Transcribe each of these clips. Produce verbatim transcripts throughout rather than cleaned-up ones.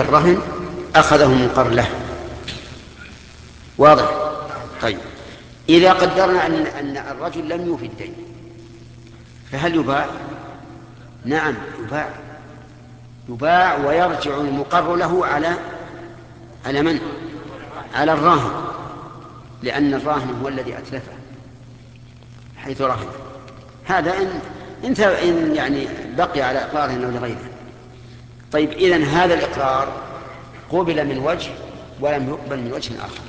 الرهن أخذه المقر له. واضح؟ طيب، إذا قدرنا أن أن الرجل لم يوفي الدين فهل يباع؟ نعم يباع، يباع ويرجع المقر له على على من؟ على الراهن، لأن الراهن هو الذي أتلفه حيث رهن. هذا إن إن إن يعني بقي على إقراره أو لغيره. طيب، إذن هذا الإقرار قبل من وجه ولم يقبل من وجه آخر.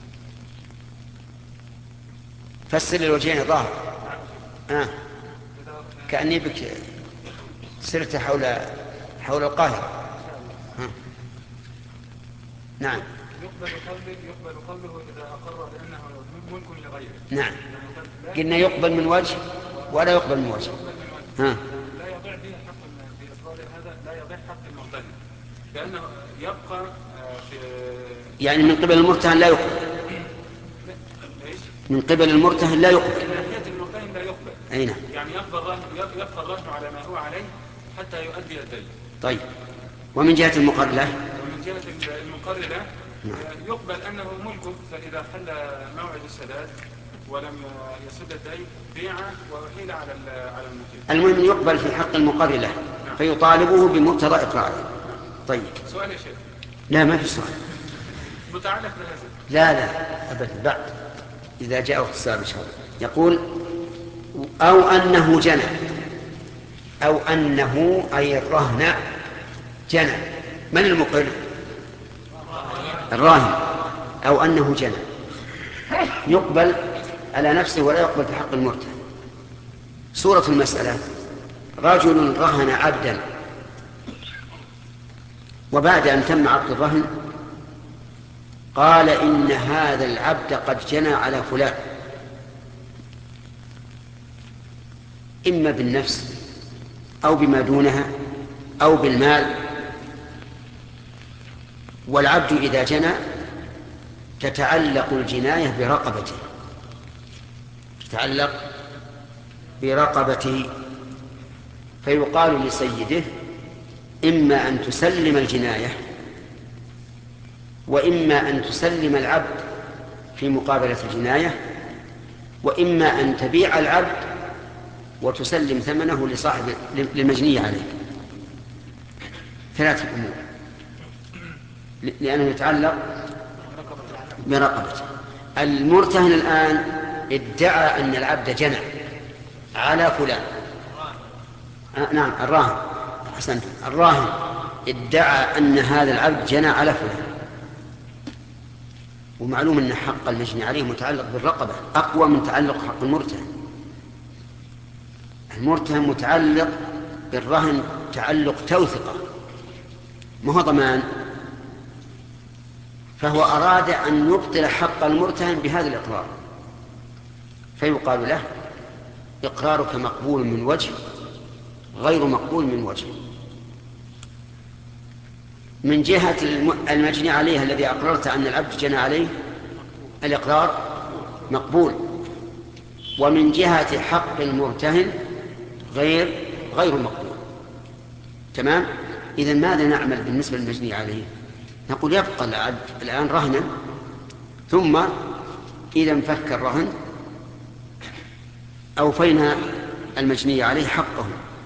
فسر الوجهين ظاهر. آه. كأني بك سرت حول حول القاهرة. آه. نعم. يقبل قوله يقبل قوله إذا أقر بأنه ملك لغيره. نعم. قلنا يقبل من وجه ولا يقبل من وجه. ها. لا يضيع به حق بإقرار هذا، لا يضيع حق المرتهن، لأنه يبقى في يعني من قبل المرتهن لا يقبل. من قبل المرتهن لا يقبل. من ناحية المرتهن لا يقبل. أي نعم. يعني يبقى يبقى الرهن على ما هو عليه حتى يؤدي الدين. طيب، ومن جهة المقر له؟ ومن جهة المقر له يقبل أنه ملك، فإذا حل موعد السداد ولم يسد الدين بيع وأحيل على على المكيل. المهم يقبل في حق المقر له. نعم. فيطالبه بمقتضى إقراره. طيب. سؤال يا شيخ. لا، ما في سؤال. متعلق بهذا. لا لا أبدا، بعد إذا جاء وقت السؤال إن شاء الله. يقول أو أنه جنى، أو أنه أي الرهن جنى. من المقر؟ الراهن. أو أنه جنى يقبل على نفسه ولا يقبل في حق المرتهن. صورة المسألة: رجل رهن عبدا، وبعد أن تم عقد الرهن قال إن هذا العبد قد جنى على فلان، إما بالنفس أو بما دونها أو بالمال. والعبد إذا جنى تتعلق الجناية برقبته، تتعلق برقبته، فيقال لسيده: إما أن تسلم الجناية وإما أن تسلم العبد في مقابلة الجناية، وإما أن تبيع العبد وتسلم ثمنه لصاحب للمجني عليه. ثلاثة أمور، لأنه يتعلق برقبته. المرتهن الآن ادعى أن العبد جنى على فلان. آه نعم، الراهن، أحسنت، الراهن ادعى أن هذا العبد جنى على فلان. ومعلوم أن حق المجني عليه متعلق بالرقبة أقوى من تعلق حق المرتهن. المرتهن متعلق بالرهن تعلق توثقة، ما هو ضمان. فهو أراد أن يبطل حق المرتهن بهذا الإقرار، فيقال له: إقرارك مقبول من وجه غير مقبول من وجه. من جهة المجني عليه الذي أقررت أن العبد جنى عليه الإقرار مقبول، ومن جهة حق المرتهن غير غير مقبول. تمام؟ إذن ماذا نعمل بالنسبة للمجني عليه؟ نقول يبقى العبد الآن رهنا، ثم إذا انفك الرهن أوفينا المجني عليه حقه.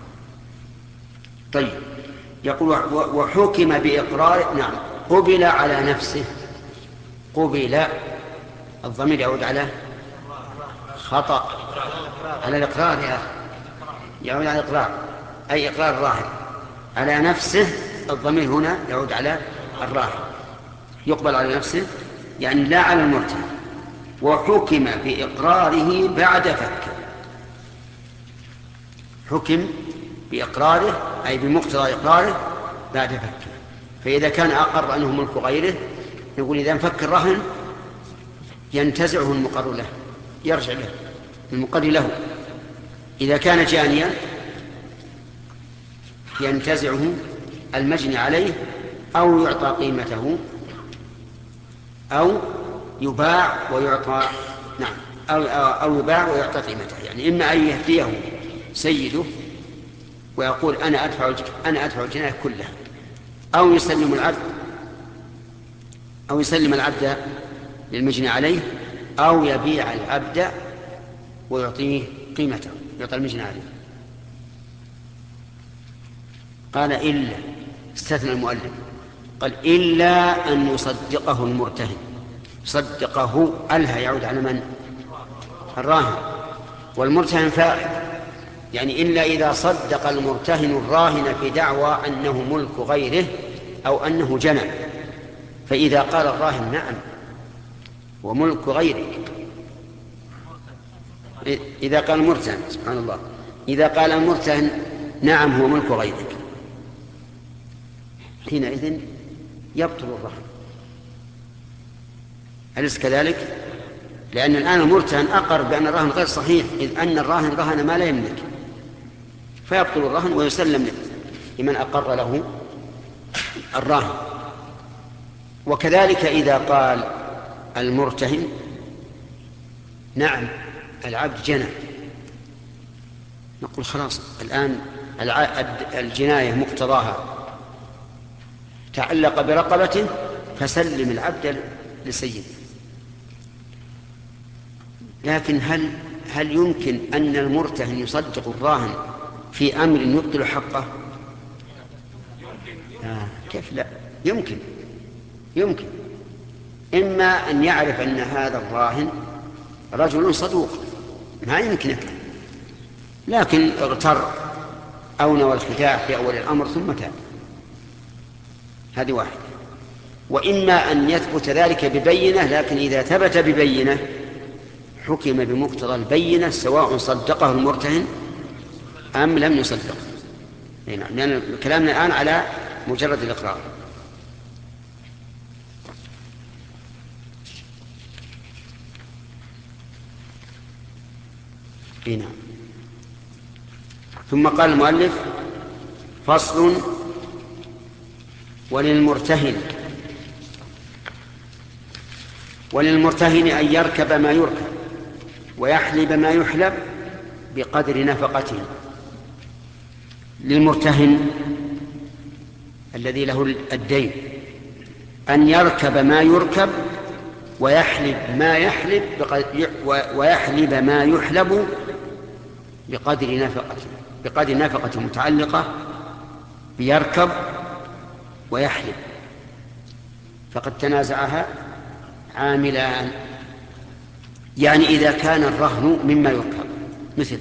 طيب، يقول: وحكم بإقرار. نعم، قبل على نفسه. قبل، الضمير يعود على خطأ، على الإقرار يا أخي، يعود على الإقرار، أي إقرار الراهن على نفسه. الضمير هنا يعود على الراهن. يقبل على نفسه يعني لا على المرتهن. وحكم بإقراره بعد فك. حكم بإقراره أي بمقتضى إقراره بعد فك. فإذا كان أقر أنه ملك غيره نقول إذا انفك الرهن ينتزعه المقر له، يرجع له المقر له. إذا كان جانيا ينتزعه المجني عليه، أو يعطى قيمته، أو يباع ويعطى. نعم، أو, أو يباع ويعطى قيمته. يعني إما أن يهديه سيده ويقول أنا أدفع أنا أدفع الجناية كلها، أو يسلم العبد أو يسلم العبد للمجني عليه، أو يبيع العبد ويعطيه قيمته، يعطي المجني عليه. قال إلا، استثنى المؤلف، قال إلا أن يصدقه المرتهن. صدقه ألها يعود على من؟ الراهن، والمرتهن فاعل، يعني إلا إذا صدق المرتهن الراهن في دعوى أنه ملك غيره أو أنه جنى. فإذا قال الراهن نعم وملك غيرك، إذا قال المرتهن، سبحان الله، إذا قال المرتهن نعم هو ملك غيرك، حينئذ يبطل الرهن. أليس كذلك؟ لأن الآن المرتهن أقر بأن الرهن غير صحيح، إذ أن الراهن رهن ما لا يملك، فيبطل الرهن ويسلم لمن أقر له الراهن. وكذلك إذا قال المرتهن نعم العبد جنى، نقول خلاص الآن الجناية مقتضاها تعلق برقبته، فسلم العبد لسيده. لكن هل هل يمكن أن المرتهن يصدق الراهن في أمر يبطل حقه؟ آه كيف لا؟ يمكن يمكن إما أن يعرف أن هذا الراهن رجل صدوق، ما يمكن، لكن اغتر أو نوى الخداع في أول الأمر ثم تاب، هذه واحدة. وإما أن يثبت ذلك ببينة، لكن إذا ثبت ببينة حكم بمقتضى البينة سواء صدقه المرتهن أم لم يصدقه. لأن كلامنا الآن على مجرد الإقرار. نعم. ثم قال المؤلف فصل: وللمرتهن وللمرتهن أن يركب ما يركب ويحلب ما يحلب بقدر نفقته. للمرتهن الذي له الدين أن يركب ما يركب ويحلب ما يحلب ويحلب ما يحلب بقدر نفقته بقدر نفقة متعلقة بيركب ويحلب، فقد تنازعها عاملان. يعني إذا كان الرهن مما يركب، مثل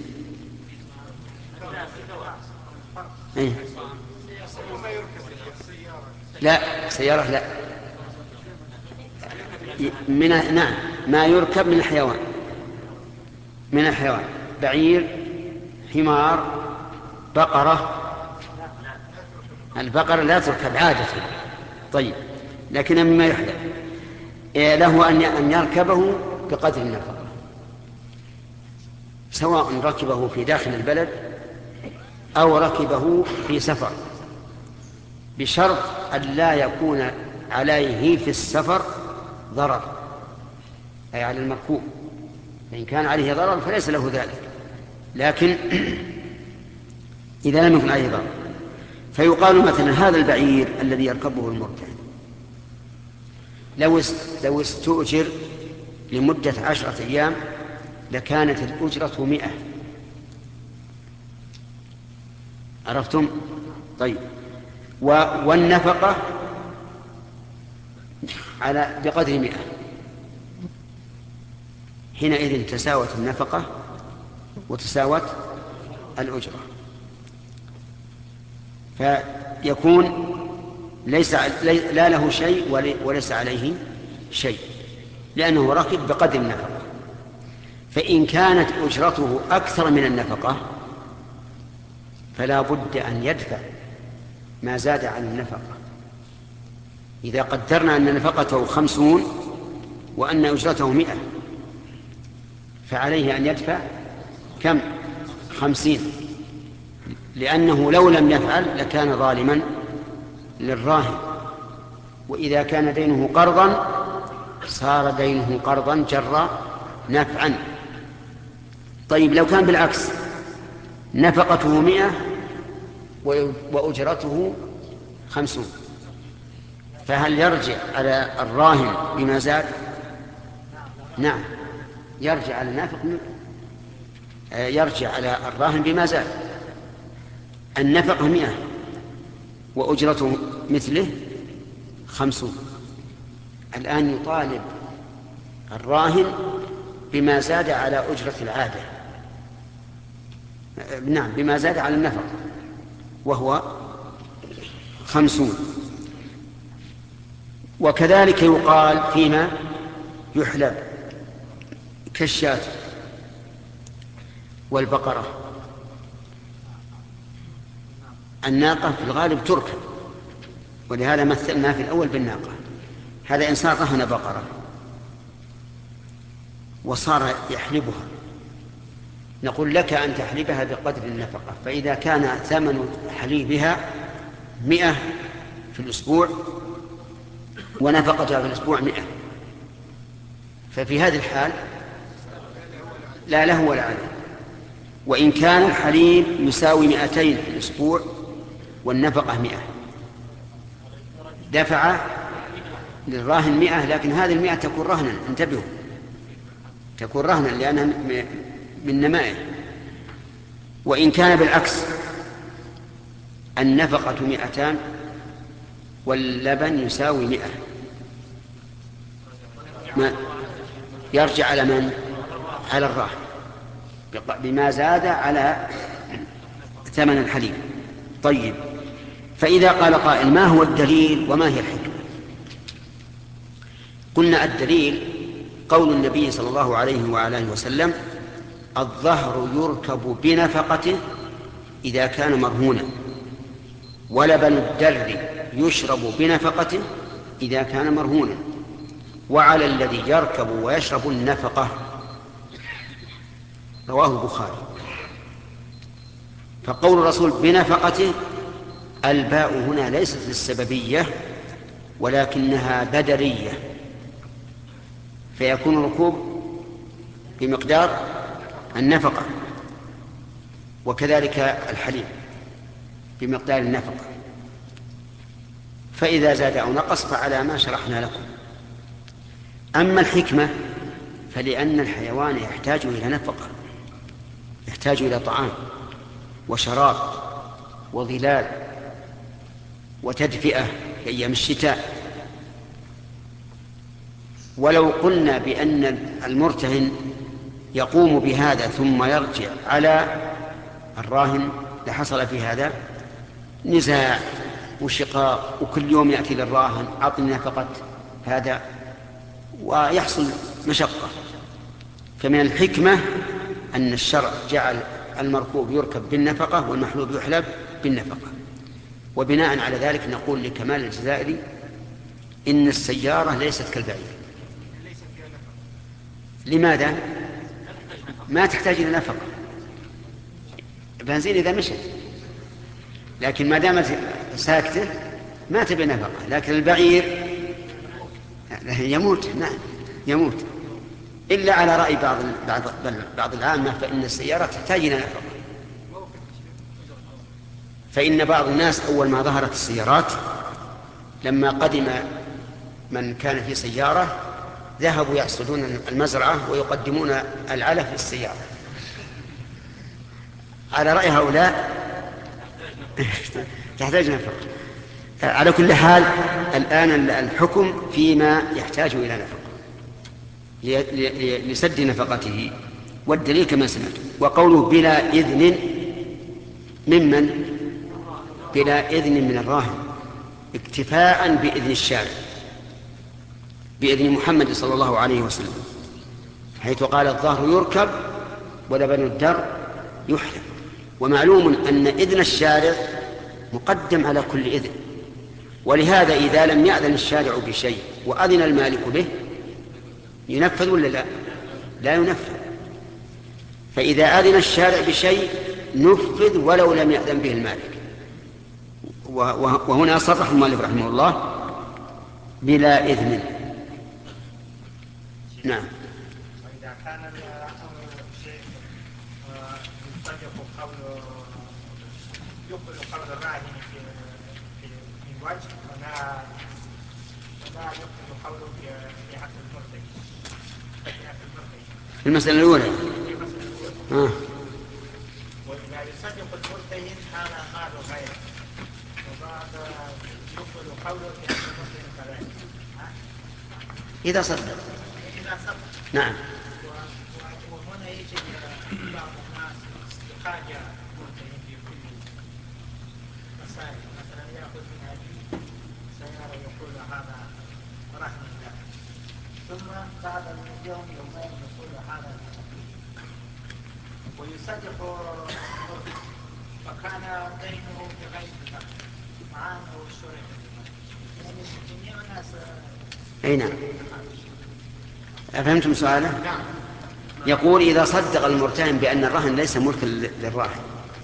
إيه؟ لا سيارة لا من نعم ما يركب من الحيوان من الحيوان بعير، حمار، بقرة. البقرة لا تركب عادة، طيب، لكن مما يحلب له أن يركبه بقدر النفقة، سواء ركبه في داخل البلد أو ركبه في سفر، بشرط أن لا يكون عليه في السفر ضرر، أي على المركوب، فإن كان عليه ضرر فليس له ذلك، لكن إذا لم يكن عليه ضرر فيقال مثلا هذا البعير الذي يركبه المرتهن لو استؤجر لمدة عشرة أيام لكانت الأجرة مئة. عرفتم؟ طيب، والنفقة على بقدر مئة، حينئذ تساوت النفقة وتساوت الأجرة، فيكون ليس لا له شيء وليس عليه شيء، لأنه ركب بقدر النفقة. فإن كانت أجرته أكثر من النفقة فلا بد أن يدفع ما زاد عن النفقة. إذا قدرنا أن نفقته خمسون وأن أجرته مئة فعليه أن يدفع كم؟ خمسين، لأنه لو لم يفعل لكان ظالما للراهن، وإذا كان دينه قرضا صار دينه قرضا جر نفعا. طيب، لو كان بالعكس نفقته مئة وأجرته خمسون فهل يرجع على الراهن بما زاد؟ نعم، يرجع على النافق، يرجع على الراهن بما زاد. النفقة مئة وأجرته مثله خمسون، الآن يطالب الراهن بما زاد على أجرة العادة، نعم بما زاد على النفقة وهو خمسون. وكذلك يقال فيما يحلب كالشاة والبقرة. الناقة في الغالب تركب، ولهذا مثلنا في الأول بالناقة. هذا إنسان رهن بقرة وصار يحلبها، نقول لك أن تحلبها بقدر النفقة، فإذا كان ثمن حليبها مئة في الأسبوع ونفقتها في الأسبوع مئة، ففي هذه الحال لا له ولا عليه. وإن كان الحليب يساوي مئتين في الأسبوع والنفقة مئة، دفع للراهن مئة، لكن هذه المئة تكون رهنا، انتبهوا، تكون رهنا لأنها من نمائه. وإن كان بالعكس النفقة مئتان واللبن يساوي مئة، ما يرجع على من؟ على الراهن بما زاد على ثمن الحليب. طيب، فإذا قال قائل ما هو الدليل وما هي الحكمة؟ قلنا الدليل قول النبي صلى الله عليه وآله وسلم: الظهر يركب بنفقته إذا كان مرهونا، ولبن الدر يشرب بنفقته إذا كان مرهونا، وعلى الذي يركب ويشرب النفقة. رواه البخاري. فقول الرسول بنفقته، الباء هنا ليست للسببية ولكنها بدرية، فيكون الركوب بمقدار النفقة، وكذلك الحليب بمقدار النفقة، فإذا زاد أو نقص فعلى ما شرحنا لكم. أما الحكمة فلأن الحيوان يحتاج إلى نفقة، يحتاج إلى طعام وشراب وظلال وتدفئة في أيام الشتاء. ولو قلنا بأن المرتهن يقوم بهذا ثم يرجع على الراهن لحصل في هذا نزاع وشقاق، وكل يوم يأتي للراهن أعطني نفقة هذا، ويحصل مشقة. فمن الحكمة أن الشرع جعل المركوب يركب بالنفقة والمحلوب يحلب بالنفقة. وبناء على ذلك نقول لكمال الجزائري إن السيارة ليست كالبعير. لماذا؟ ما تحتاج إلى نفقة، بنزين إذا مشت، لكن ما دامت ساكتة ما تبي نفقة. لكن البعير يموت، نعم يموت، إلا على رأي بعض بعض بعض العامة فإن السيارة تحتاج إلى نفقة. فإن بعض الناس أول ما ظهرت السيارات لما قدم من كان في سيارة ذهبوا يحصدون المزرعة ويقدمون العلف للسيارة. على رأي هؤلاء تحتاج نفقة. على كل حال الآن الحكم فيما يحتاج إلى نفقة لسد نفقته، والدليل كما سمعت. وقوله بلا إذن ممن؟ بلا إذن من الراهن، اكتفاء بإذن الشارع، بإذن محمد صلى الله عليه وسلم، حيث قال الظهر يركب ولبن الدر يحلب. ومعلوم أن إذن الشارع مقدم على كل إذن، ولهذا إذا لم يأذن الشارع بشيء وأذن المالك به ينفذ ولا لا؟ لا ينفذ. فإذا أذن الشارع بشيء نفذ ولو لم يأذن به المالك. وهنا صرح المؤلف رحمه الله بلا إذن. نعم. وإذا كان الشيء ينطبق قول يقبل قول الراهن في وجه ولا لا يقبل قوله في في عقد المرتهن في عقد المرتهن في المسألة الأولى. في المسألة الأولى. آه. وإذا يصدق المرتهن هذا مال غيره وبعد يقبل قوله في عقد المرتهن كذلك. إذا صدق. إذا صدق. نعم. وهنا يجب بعض الناس استخراج المرتهن في كل مسائل، مثلا يأخذ من أبيه سيارة يقول هذا رهن له، ثم بعد يوم يومين يقول هذا ويصدق المرتهن فكان دينه بغير ذلك مع أنه اشترط يعني جميع الناس. أي نعم. أفهمتم سؤاله؟ نعم. يقول إذا صدق المرتهن بأن الرهن ليس ملكا للراهن،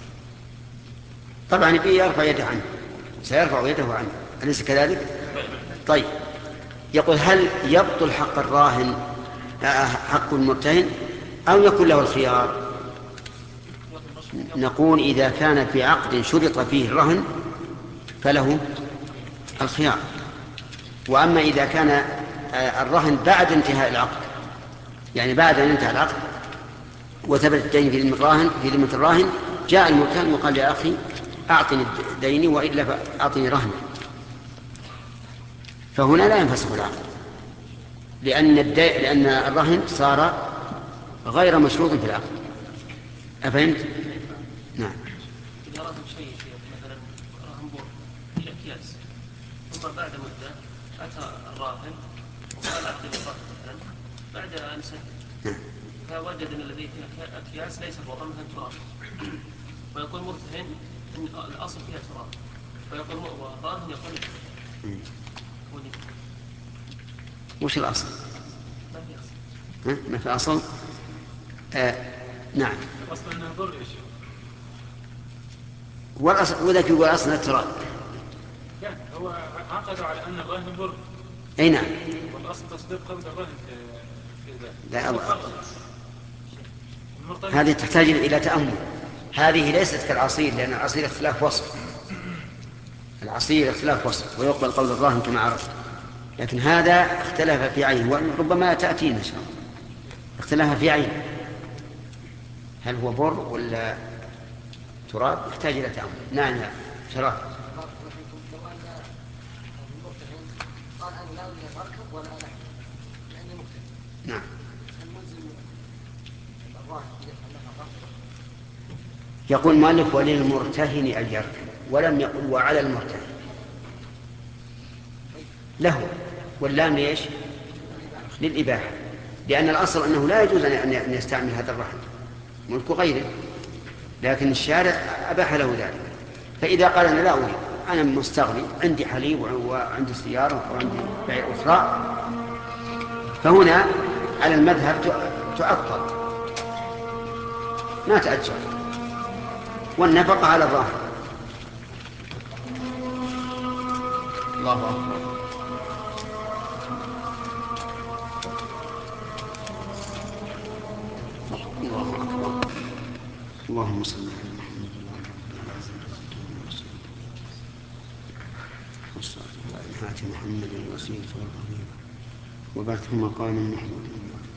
طبعا يبي يرفع يده عنه، سيرفع يده عنه، أليس كذلك؟ طيب، يقول هل يبطل حق الراهن حق المرتهن أو يكون له الخيار؟ نقول إذا كان في عقد شرط فيه الرهن فله الخيار، وأما إذا كان الرهن بعد انتهاء العقد، يعني بعد أن انتهى العقد وثبت الدين في ذمة الراهن في ذمة الراهن، جاء المرتهن وقال يا أخي أعطني ديني وإلا فأعطني رهنا، فهنا لا ينفسخ العقد، لأن الدي... لأن الرهن صار غير مشروط في العقد. أفهمت؟ نعم. إذا رهن شيء مثلا رهن بور في أكياس، ثم بعد مدة أتى الراهن وقال أعطني الرهن مثلا بعد أن سكت فوجد أن الذي فيها أكياس ليس بورا مثلا تراب، ويقول مرتهن أن الأصل فيها تراب، ويقول الراهن يقول ودي. وش الأصل؟ ما في أصل. ها؟ ما في أصل؟ آه. نعم. الأصل أنه ضر يا شيخ. والأصل وذاك يقول أصل التراب. لا، هو عقدوا على أن الراهن ضر. أي نعم. والأصل تصديق قول الراهن في في ذلك. لا الله. هذه تحتاج إلى تأمل. هذه ليست كالعصير، لأن العصير اختلاف وصف. العصير اختلاف وصف ويقبل قول الراهن كما عرفت، لكن هذا اختلف في عين، وربما تأتينا إن شاء الله. اختلف في عين، هل هو بر ولا تراب؟ يحتاج إلى تأمل. نعم يا شرف. نعم. يقول المؤلف وللمرتهن أن يركب، ولم يقل وعلى المرتهن، له، واللام ليش؟ للإباحة، لأن الأصل أنه لا يجوز أن يستعمل هذا الرهن، ملك غيره، لكن الشارع أباح له ذلك. فإذا قال أنا لا أريد، أنا مستغني، عندي حليب وعندي سيارة وعندي بيع أخرى، فهنا على المذهب تعطل ما تأجر، والنفقة على الراهن. الله أكبر. الله أكبر. اللهم صل على محمد وعلى آل محمد الوسيلة والفضيلة وبعثه مقاما محمودا.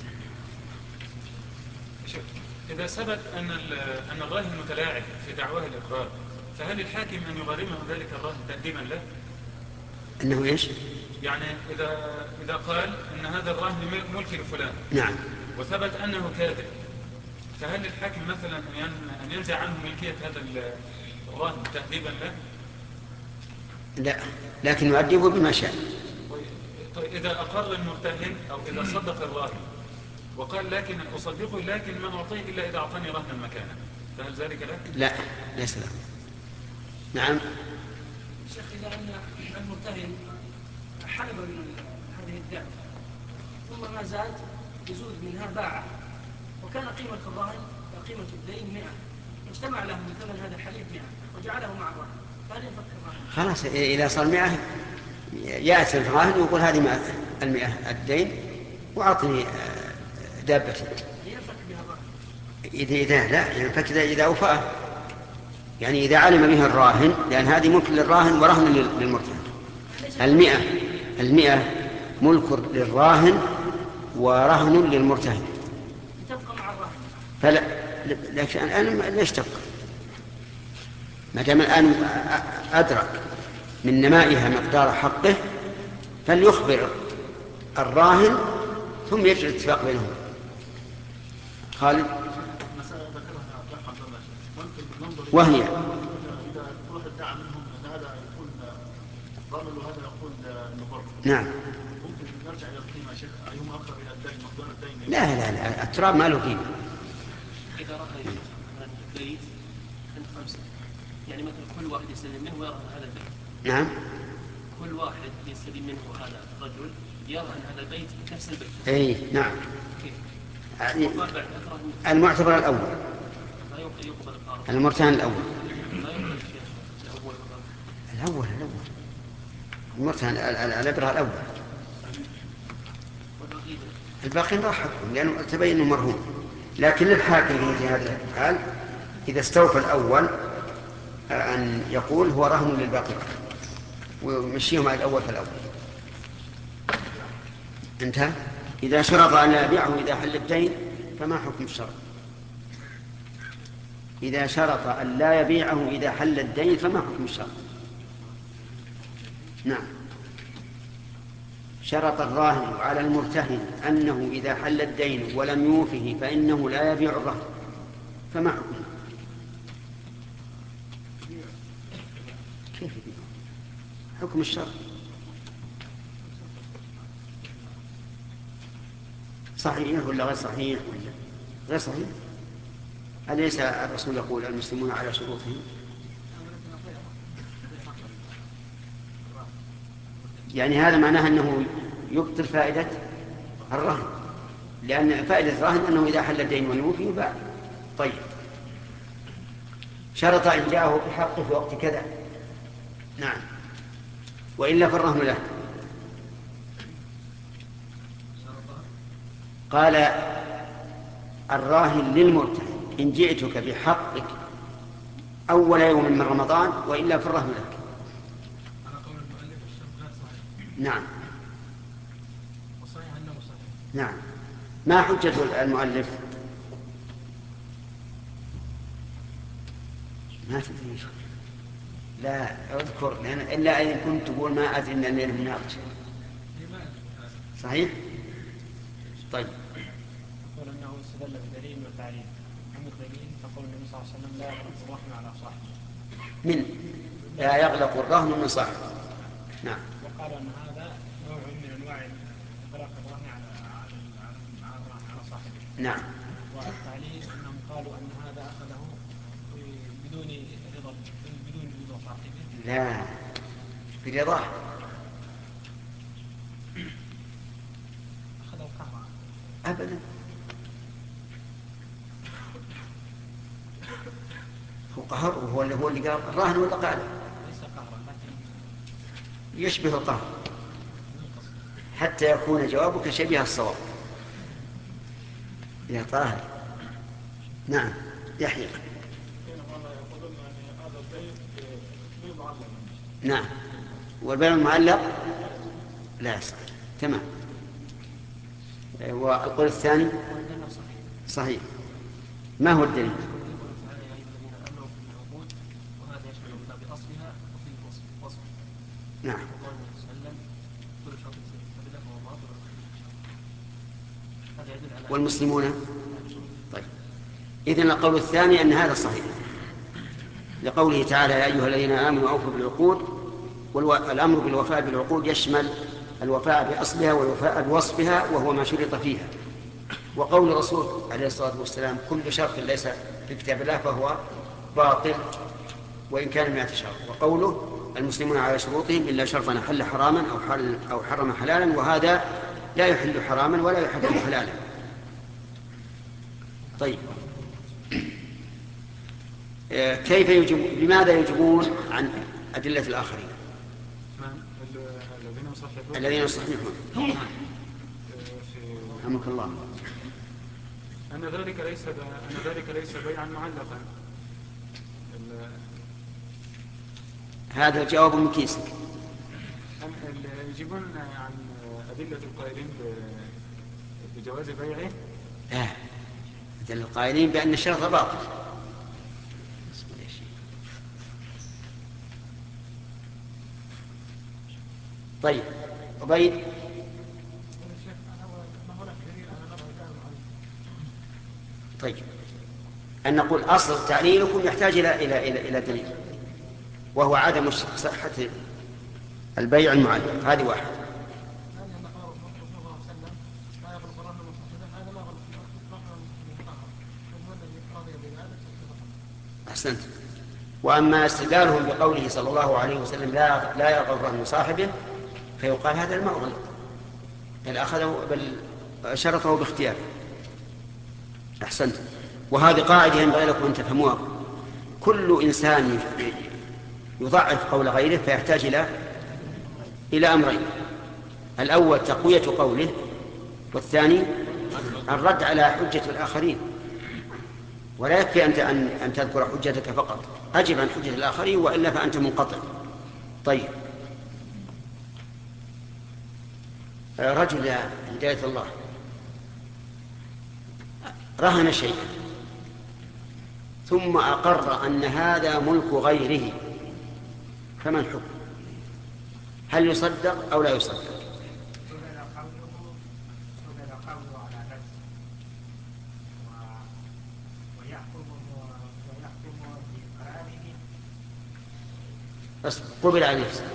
إذا ثبت أن أن الراهن متلاعب في دعواه الإقرار، فهل الحاكم أن يغرمه ذلك الراهن تقديما له؟ أنه إيش؟ يعني إذا إذا قال أن هذا الراهن ملك لفلان، نعم، وثبت أنه كاذب، فهل الحاكم مثلا أن ينزع عنه ملكية هذا الراهن تأديبا له؟ لا، لكن يؤدبه بما شاء. طيب إذا أقر المرتهن أو إذا صدق الراهن وقال لكن أصدقه لكن ما أعطيه إلا إذا أعطاني رهنا مكانه، فهل ذلك له؟ لا، ليس له. نعم. شيخ، إذا أن المرتهن حلب من هذه الدعوة ثم ما زاد يزود منها باعه، وكان قيمة الرهن قيمة الدين مئة، اجتمع له مثلا هذا الحليب مئة وجعله مع الرهن، فهل ينفك الرهن؟ خلاص، إذا صار مئة يأتي الراهن ويقول هذه مئة المئة الدين وأعطني دابتي. ينفك بها الرهن؟ إذا إذا لا ينفك إذا إذا أوفاه، يعني إذا علم بها الراهن، لأن هذه ملك للراهن ورهن للمرتهن. المئة المئة ملك للراهن ورهن للمرتهن. تبقى مع الراهن. فلا، لكن الآن ليش تبقى؟ ما دام الآن أدرك من نمائها مقدار حقه فليخبر الراهن ثم يجري الاتفاق بينهم. خالد. وهي إذا واحد دعا منهم أن هذا يكون ضامن وهذا يقول نبر. نعم. ممكن نرجع إلى القيمة شيخ أيهما أقرب إلى الدين مقدار الدين؟ لا لا لا التراب ما له قيمة. إذا رهن البيت عند خمسة، يعني مثلا كل واحد يستلم منه ويرهن هذا البيت. نعم. كل واحد يستلم منه هذا الرجل يرهن هذا البيت نفس البيت. أي نعم. كيف؟ يعني المعتبر الأول. لا يقبل القرار. المرتهن الأول. لا يقبل الشيخ الأول. الأول الأول. المرتهن الأبرة الأول. الباقين راح حكم لأنه تبين أنه مرهون. لكن للحاكم في هذا الحال إذا استوفى الأول أن يقول هو رهن للباقين ويمشيهم على الأول فالأول. انتهى. إذا شرط أن لا يبيعه إذا حل الدين فما حكم الشرط؟ إذا شرط أن لا يبيعه إذا حل الدين فما حكم الشرط؟ نعم. شرط الراهن على المرتهن أنه إذا حل الدين ولم يوفه فإنه لا يبيع الرهن، فما حكمه؟ كيف يبيع؟ حكم الشرط صحيح ولا غير صحيح؟ ولا غير صحيح؟ أليس الرسول يقول المسلمون على شروطهم؟ يعني هذا معناه أنه يبطل فائدة الرهن، لأن فائدة الرهن أنه إذا حل الدين ونوفي يباع. طيب، شرط إن جاءه بحقه في وقت كذا، نعم، وإلا فالرهن له. قال الراهن للمرتهن إن جئتك بحقك أول يوم من رمضان وإلا فالرهن لك. نعم. وصحيح أنه صحيح. نعم. ما حجة المؤلف؟ ما تدري. لا اذكر، لأن إلا إن كنت تقول ما أدري أن الليل مناقش. صحيح؟ طيب. يقول أنه استدل بدليل وتعليل. أما الدليل تقول النبي صلى الله عليه وسلم لا يغلق الرهن على صاحبه. من لا يغلق الرهن من صاحبه. نعم. وقالوا أن هذا نوع من أنواع إغلاق الرهن على على صاحبه. نعم. والتعليل أنهم قالوا أن هذا أخذه بدون رضا بدون رضا صاحبه. لا، برضاه. أخذ القهر. أبدا. هو قهر، وهو اللي هو اللي قال الراهن ولا قال؟ ليس قهرا لكن يشبه القهر حتى يكون جوابك شبيه الصواب يا طاهر. نعم. يحيى. نعم. والبيع المعلق لا يصح. تمام. والقول الثاني صحيح. ما هو الدليل؟ نعم. والمسلمون. طيب، إذن القول الثاني أن هذا صحيح لقوله تعالى يا أيها الذين آمنوا أوفوا بالعقود، والأمر بالوفاء بالعقود يشمل الوفاء بأصلها والوفاء بوصفها وهو ما شرط فيها. وقول الرسول عليه الصلاة والسلام كل شرط ليس في كتاب الله فهو باطل وإن كان مئة شرط. وقوله المسلمون على شروطهم إلا شرطا حل حراما أو, حل أو حرم حلالا، وهذا لا يحل حراما ولا يحرم حلالا. طيب، كيف يجب لماذا يجبون عن أدلة الآخرين الذين يصححون؟ رحمك الله. أن ذلك ليس أن ذلك ليس بيعا معلقا. هذا الجواب من كيسك. ال- يجيبون عن أدلة القائلين ب- بجواز بيعه. لا، مثل القائلين بأن الشرط باطل. طيب عبيد. طيب أن نقول أصل تعليلكم يحتاج إلى إلى إلى إلى دليل، وهو عدم صحة البيع المعلق. هذه واحد. أحسنت. وأما استدلالهم بقوله صلى الله عليه وسلم لا لا يرضى الرهن صاحبه، فيقال هذا المغلق، بل أخذه بل شرطه باختياره. أحسنت. وهذه قاعدة ينبغي لكم أن تفهموها. كل إنسان يضعف قول غيره فيحتاج إلى إلى أمرين: الأول تقوية قوله، والثاني الرد على حجة الآخرين. ولا يكفي أنت أن, أن تذكر حجتك فقط، أجب عن حجة الآخرين، وإلا فأنت منقطع. طيب، رجل يا هداية الله رهن شيئا ثم أقر أن هذا ملك غيره، فما الحكم؟ هل يصدق أو لا يصدق؟ بس قبل على نفسه.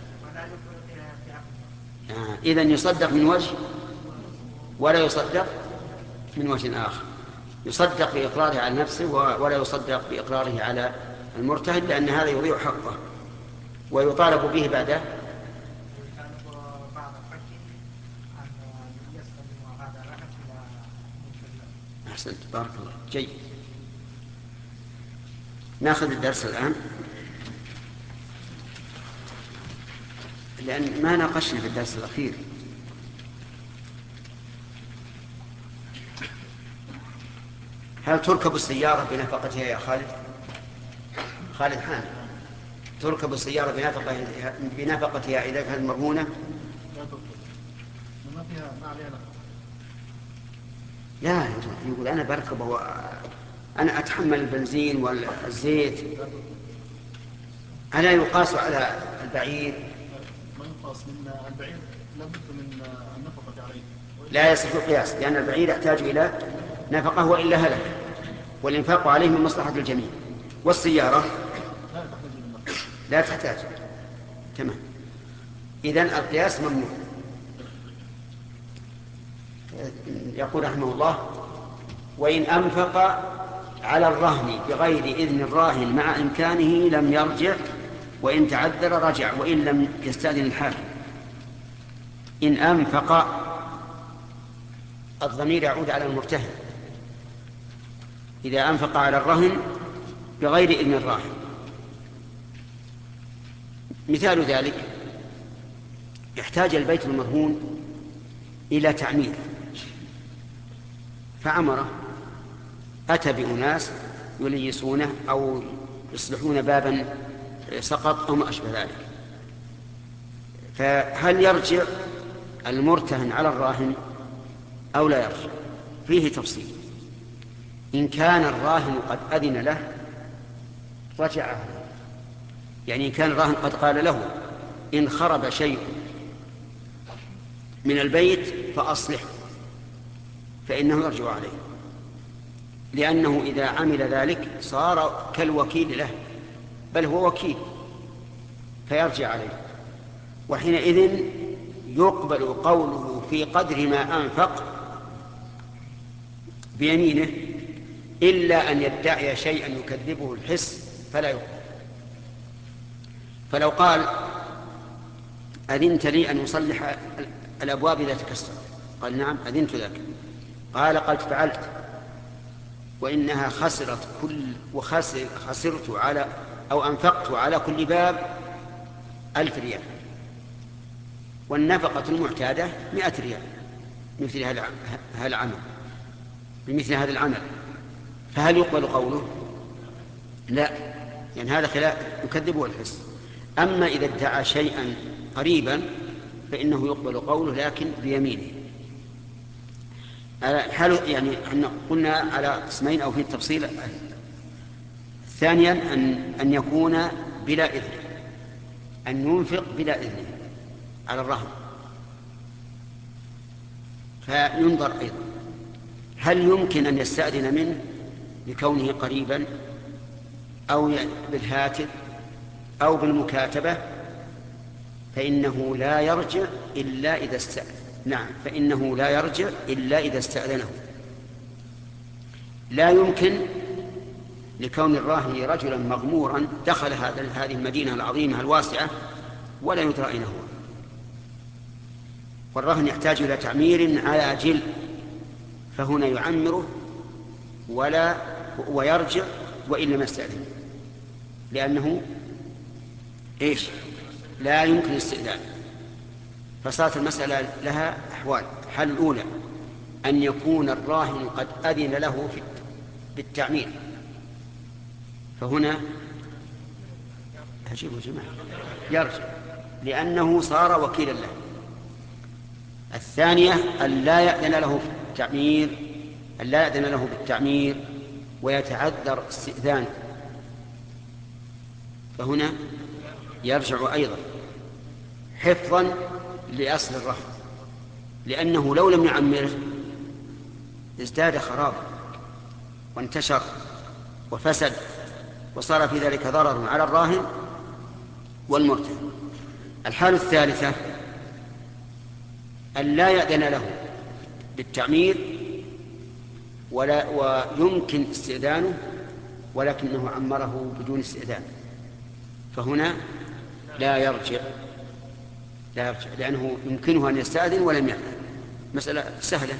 آه. إذن يصدق من وجه ولا يصدق من وجه آخر. يصدق بإقراره على نفسه ولا يصدق بإقراره على المرتهن، لأن هذا يضيع حقه ويطالب به بعده. أحسنت، بارك الله. جيد، ناخذ الدرس الآن، لأن ما ناقشنا في الدرس الأخير. هل تركب السيارة بنفقتها يا خالد؟ خالد حامد، تركب السيارة بنفقتها, بنفقتها إذا كانت مرهونة؟ لا، يقول أنا بركب و... أنا أتحمل البنزين والزيت. ألا يقاس على البعير؟ ما يقاس من البعير، لابد من النفقة عليه. لا يصح القياس، لأن البعير يحتاج إلى نفقه وإلا هلك، والإنفاق عليه من مصلحة الجميع. والسيارة لا تحتاج. تمام. إذن القياس ممنوع. يقول رحمه الله: وإن أنفق على الرهن بغير إذن الراهن مع إمكانه لم يرجع، وإن تعذر رجع وإن لم يستأذن الحاكم. إن أنفق، الضمير يعود على المرتهن إذا أنفق على الرهن بغير إذن الراهن. مثال ذلك: احتاج البيت المرهون إلى تعمير فعمره، أتى بأناس يليسونه أو يصلحون بابا سقط أو ما أشبه ذلك، فهل يرجع المرتهن على الراهن أو لا يرجع؟ فيه تفصيل. إن كان الراهن قد أذن له رجع، يعني إن كان الراهن قد قال له: إن خرب شيء من البيت فأصلح، فإنه يرجع عليه، لأنه إذا عمل ذلك صار كالوكيل له، بل هو وكيل، فيرجع عليه. وحينئذ يقبل قوله في قدر ما أنفق بيمينه، إلا أن يدعي شيئا يكذبه الحس فلا يقبل. فلو قال: أذنت لي أن أصلح الأبواب إذا تكسرت؟ قال: نعم أذنت لك. قال: قد فعلت، وإنها خسرت كل وخسر خسرت على أو أنفقت على كل باب ألف ريال، والنفقة المعتادة مئة ريال مثل هذا العمل بمثل هذا العمل، فهل يقبل قوله؟ لا، يعني هذا خلاف يكذبه الحس. أما إذا ادعى شيئا قريبا فإنه يقبل قوله لكن بيمينه. الحال يعني احنا قلنا على قسمين أو في التفصيل. ثانيا أن, أن يكون بلا إذن، أن ينفق بلا إذن على الرهن، فينظر أيضا هل يمكن أن يستأذن منه لكونه قريبا أو بالهاتف أو بالمكاتبة، فإنه لا يرجع إلا إذا استأذن. نعم، فإنه لا يرجع إلا إذا استأذنه. لا يمكن لكون الراهن رجلا مغمورا دخل هذه المدينة العظيمة الواسعة ولا يدرى أين هو، والرهن يحتاج إلى تعمير عاجل، فهنا يعمره ولا ويرجع وإن لم يستأذن، لأنه إيش؟ لا يمكن الاستئذان. فصارت المسألة لها أحوال. الحالة الأولى أن يكون الراهن قد أذن له في بالتعمير، فهنا أجيبوا جماعة يرجع لأنه صار وكيلا له. الثانية أن لا يأذن له في التعمير أن لا يأذن له بالتعمير ويتعذر استئذانه، فهنا يرجع أيضا حفظا لأصل الرهن، لأنه لو لم يعمره ازداد خرابا وانتشر وفسد، وصار في ذلك ضرر على الراهن والمرتهن. الحالة الثالثة أن لا يأذن له بالتعمير ولا ويمكن استئذانه ولكنه عمره بدون استئذان، فهنا لا يرجع لا يرجع لأنه يمكنه أن يستأذن ولم يأذن. مسألة سهلة.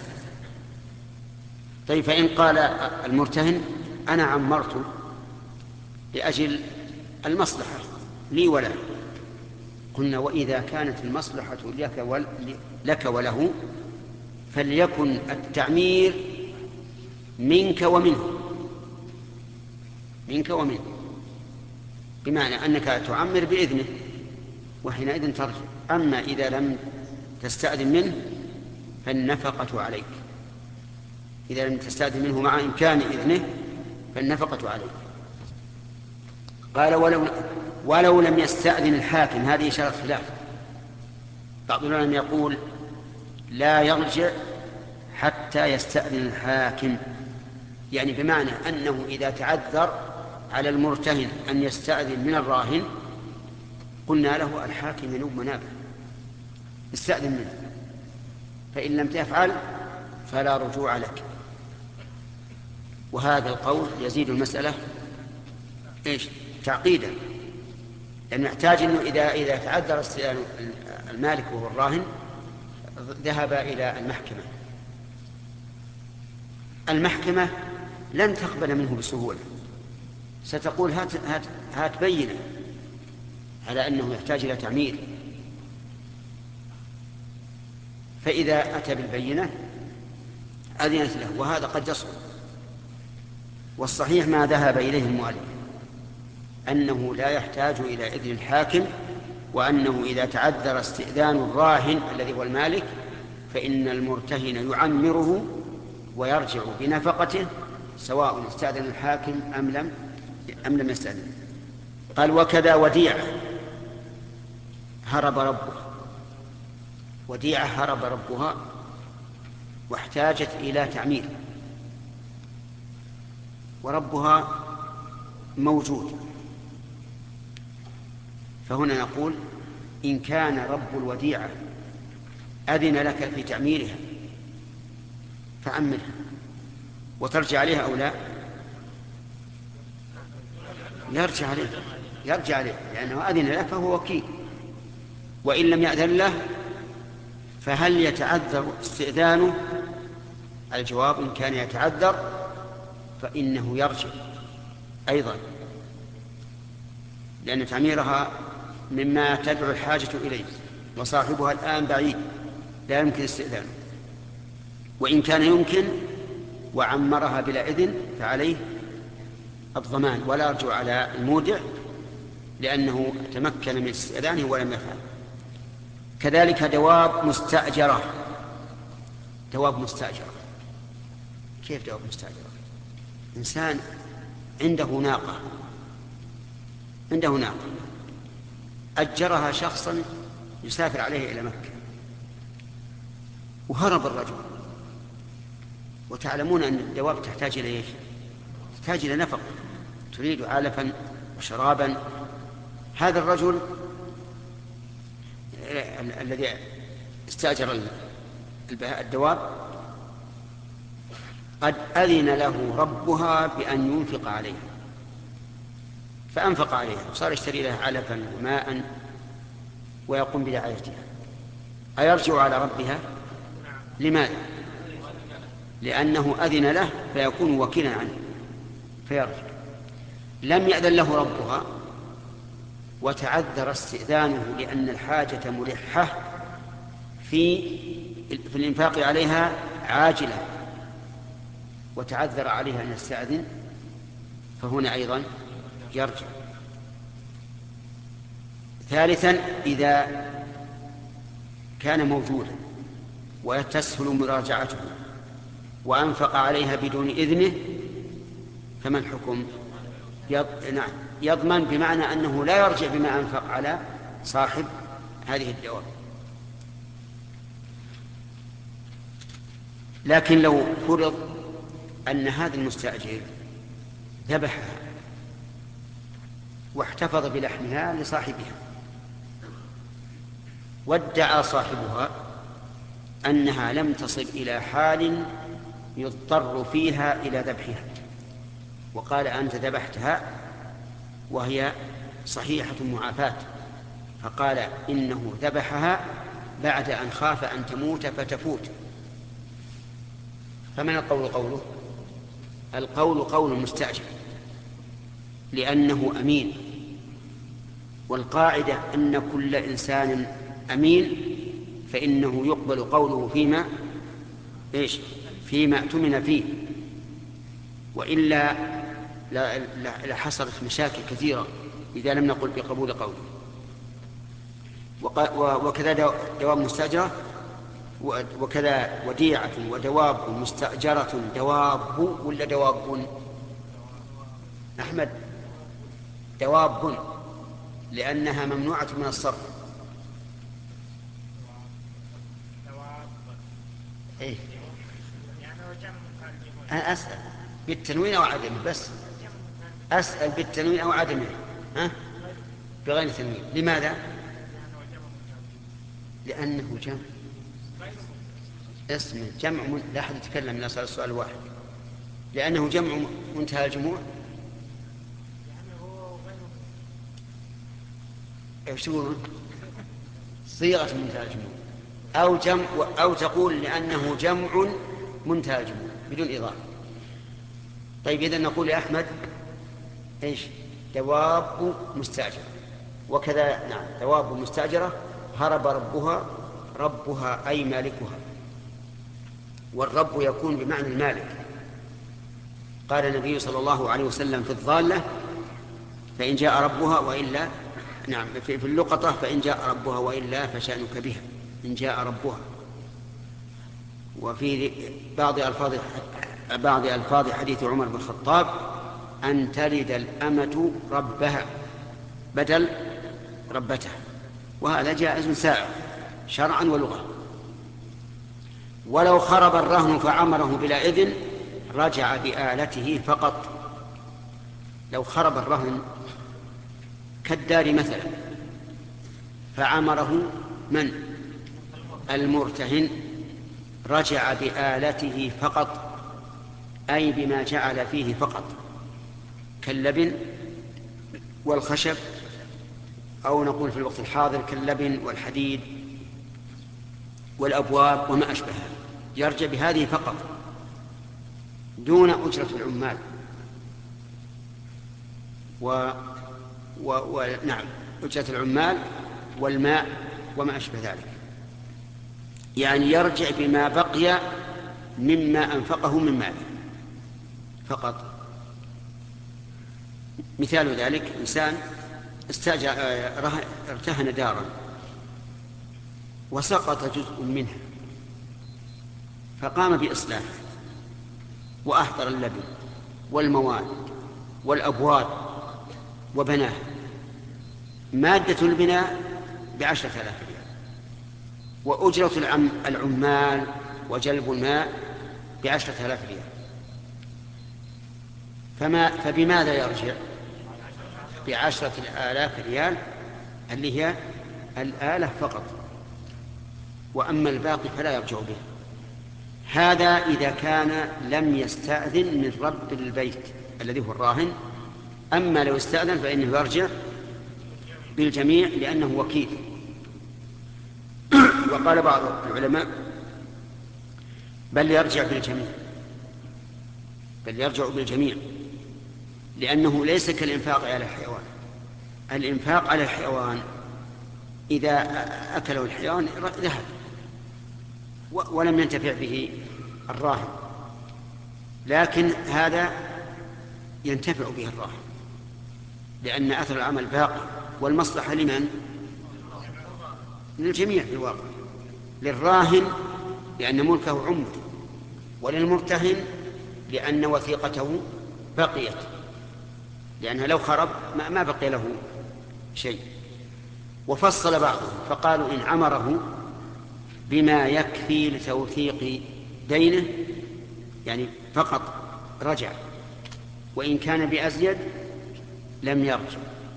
طيب، فإن قال المرتهن أنا عمرت لأجل المصلحة لي وله، قلنا وإذا كانت المصلحة لك, لك وله فليكن التعمير منك ومنه منك ومنه بمعنى أنك تعمر بإذنه وحينئذ ترجع. أما إذا لم تستأذن منه فالنفقة عليك، إذا لم تستأذن منه مع إمكان إذنه فالنفقة عليك. قال ولو, ولو لم يستأذن الحاكم، هذه إشارة خلاف. بعض العلماء يقول لا يرجع حتى يستأذن الحاكم، يعني بمعنى أنه إذا تعذر على المرتهن أن يستأذن من الراهن قلنا له الحاكم ينوب منابه استأذن منه، فإن لم تفعل فلا رجوع لك. وهذا القول يزيد المسألة إيش؟ تعقيدا، لأنه يحتاج أنه إذا, إذا تعذر استئذان المالك وهو الراهن ذهب إلى المحكمة، المحكمة لن تقبل منه بسهولة، ستقول هات, هات, هات بينة على أنه يحتاج إلى تعمير. فإذا أتى بالبينة أذنت له، وهذا قد يصعب. والصحيح ما ذهب إليه المؤلف أنه لا يحتاج إلى إذن الحاكم، وأنه إذا تعذر استئذان الراهن الذي هو المالك فإن المرتهن يعمره ويرجع بنفقته سواء استأذن الحاكم أم لم أم لم يستأذن. قال وكذا وديعة هرب ربها، وديعة هرب ربها واحتاجت إلى تعمير وربها موجود، فهنا نقول إن كان رب الوديعة أذن لك في تعميرها فعمرها وترجع عليها أو لا؟ يرجع عليه يرجع عليه لأنه أذن له فهو وكيل. وإن لم يأذن له فهل يتعذر استئذانه؟ الجواب إن كان يتعذر فإنه يرجع أيضا، لأن تعميرها مما تدعو الحاجة إليه وصاحبها الآن بعيد لا يمكن استئذانه. وإن كان يمكن وعمرها بلا إذن فعليه الضمان ولا يرجع على المودع لأنه تمكن من استئذانه ولم يفعل. كذلك دواب مستأجرة. دواب مستأجرة كيف دواب مستأجرة؟ إنسان عنده ناقة عنده ناقة أجرها شخصا يسافر عليه إلى مكة، وهرب الرجل، وتعلمون أن الدواب تحتاج إلى إيش؟ تحتاج إلى نفق، تريد علفا وشرابا. هذا الرجل الذي استأجر الدواب قد أذن له ربها بأن ينفق عليها، فأنفق عليها وصار يشتري لها علفا وماء ويقوم برعايتها. أيرجع على ربها؟ لماذا؟ لأنه أذن له فيكون وكيلا عنه فيرجع. لم يأذن له ربها وتعذر استئذانه لأن الحاجة ملحة في في الإنفاق عليها عاجلة، وتعذر عليها أن يستأذن، فهنا أيضا يرجع. ثالثا إذا كان موجودا وتسهل مراجعته وأنفق عليها بدون إذنه فما الحكم؟ يض... نعم يضمن، بمعنى أنه لا يرجع بما أنفق على صاحب هذه الدواب. لكن لو فرض أن هذا المستأجر ذبحها واحتفظ بلحمها لصاحبها، وادعى صاحبها أنها لم تصل إلى حال يضطر فيها إلى ذبحها، وقال أنت ذبحتها وهي صحيحة معافاة، فقال إنه ذبحها بعد أن خاف أن تموت فتفوت، فمن القول قوله؟ القول قول المستأجر لأنه أمين، والقاعدة أن كل إنسان أمين فإنه يقبل قوله فيما إيش؟ فيما اؤتمن فيه، وإلا لحصلت مشاكل كثيرة إذا لم نقل بقبول قوله. وكذا دواب مستأجرة، وكذا وديعة ودواب مستأجرة. دواب ولا دواب؟ أحمد دواب لأنها ممنوعة من الصرف. إيه؟ أنا أسأل بالتنوين أو عدمه، بس أسأل بالتنوين أو عدمه، ها؟ بغير تنوين. لماذا؟ لأنه جمع. اسم الجمع من... لا أحد يتكلم، لا صار السؤال واحد. لأنه جمع منتهى الجموع. ايش تقولون؟ صيغة منتهى الجموع، أو جمع، أو تقول لأنه جمع منتهى الجموع بدون إضافة. طيب إذن نقول يا أحمد إيش؟ دواب مستأجرة. وكذا نعم دواب مستأجرة هرب ربها. ربها أي مالكها، والرب يكون بمعنى المالك. قال النبي صلى الله عليه وسلم في الضالة فإن جاء ربها وإلا، نعم في اللقطة فإن جاء ربها وإلا فشأنك بها، إن جاء ربها. وفي بعض ألفاظ بعض ألفاظ حديث عمر بن الخطاب أن تلد الأمة ربها بدل ربتها، وهذا جائز سائغ شرعا ولغة. ولو خرب الرهن فعمره بلا إذن رجع بآلته فقط. لو خرب الرهن كالدار مثلا فعمره من؟ المرتهن، رجع بآلته فقط، أي بما جعل فيه فقط، كاللبن والخشب، أو نقول في الوقت الحاضر كاللبن والحديد والأبواب وما أشبهها، يرجع بهذه فقط دون أجرة العمال. و... و... و... نعم أجرة العمال والماء وما أشبه ذلك، يعني يرجع بما بقي مما أنفقه من ماله فقط. مثال ذلك إنسان استأجر ارتهن دارا وسقط جزء منها فقام بإصلاحه وأحضر اللبن والمواد والأبواب وبناه، مادة البناء بعشرة آلاف ريال، وأجرة العم العمال وجلب الماء بعشرة آلاف ريال، فما فبماذا يرجع؟ بعشرة آلاف ريال اللي هي الآلة فقط، وأما الباقي فلا يرجع به. هذا إذا كان لم يستأذن من رب البيت الذي هو الراهن. أما لو استأذن فإنه يرجع بالجميع لأنه وكيل. وقال بعض العلماء بل يرجع بالجميع، بل يرجع بالجميع لأنه ليس كالإنفاق على الحيوان. الإنفاق على الحيوان إذا أكله الحيوان ذهب ولم ينتفع به الراهن، لكن هذا ينتفع به الراهن لأن أثر العمل باقي، والمصلحة لمن؟ للجميع في الواقع، للراهن لأن ملكه عمر، وللمرتهن لأن وثيقته بقيت، لأنها لو خرب ما بقي له شيء. وفصل بعضهم فقالوا إن عمره بما يكفي لتوثيق دينه يعني فقط رجع، وإن كان بأزيد لم يرجع،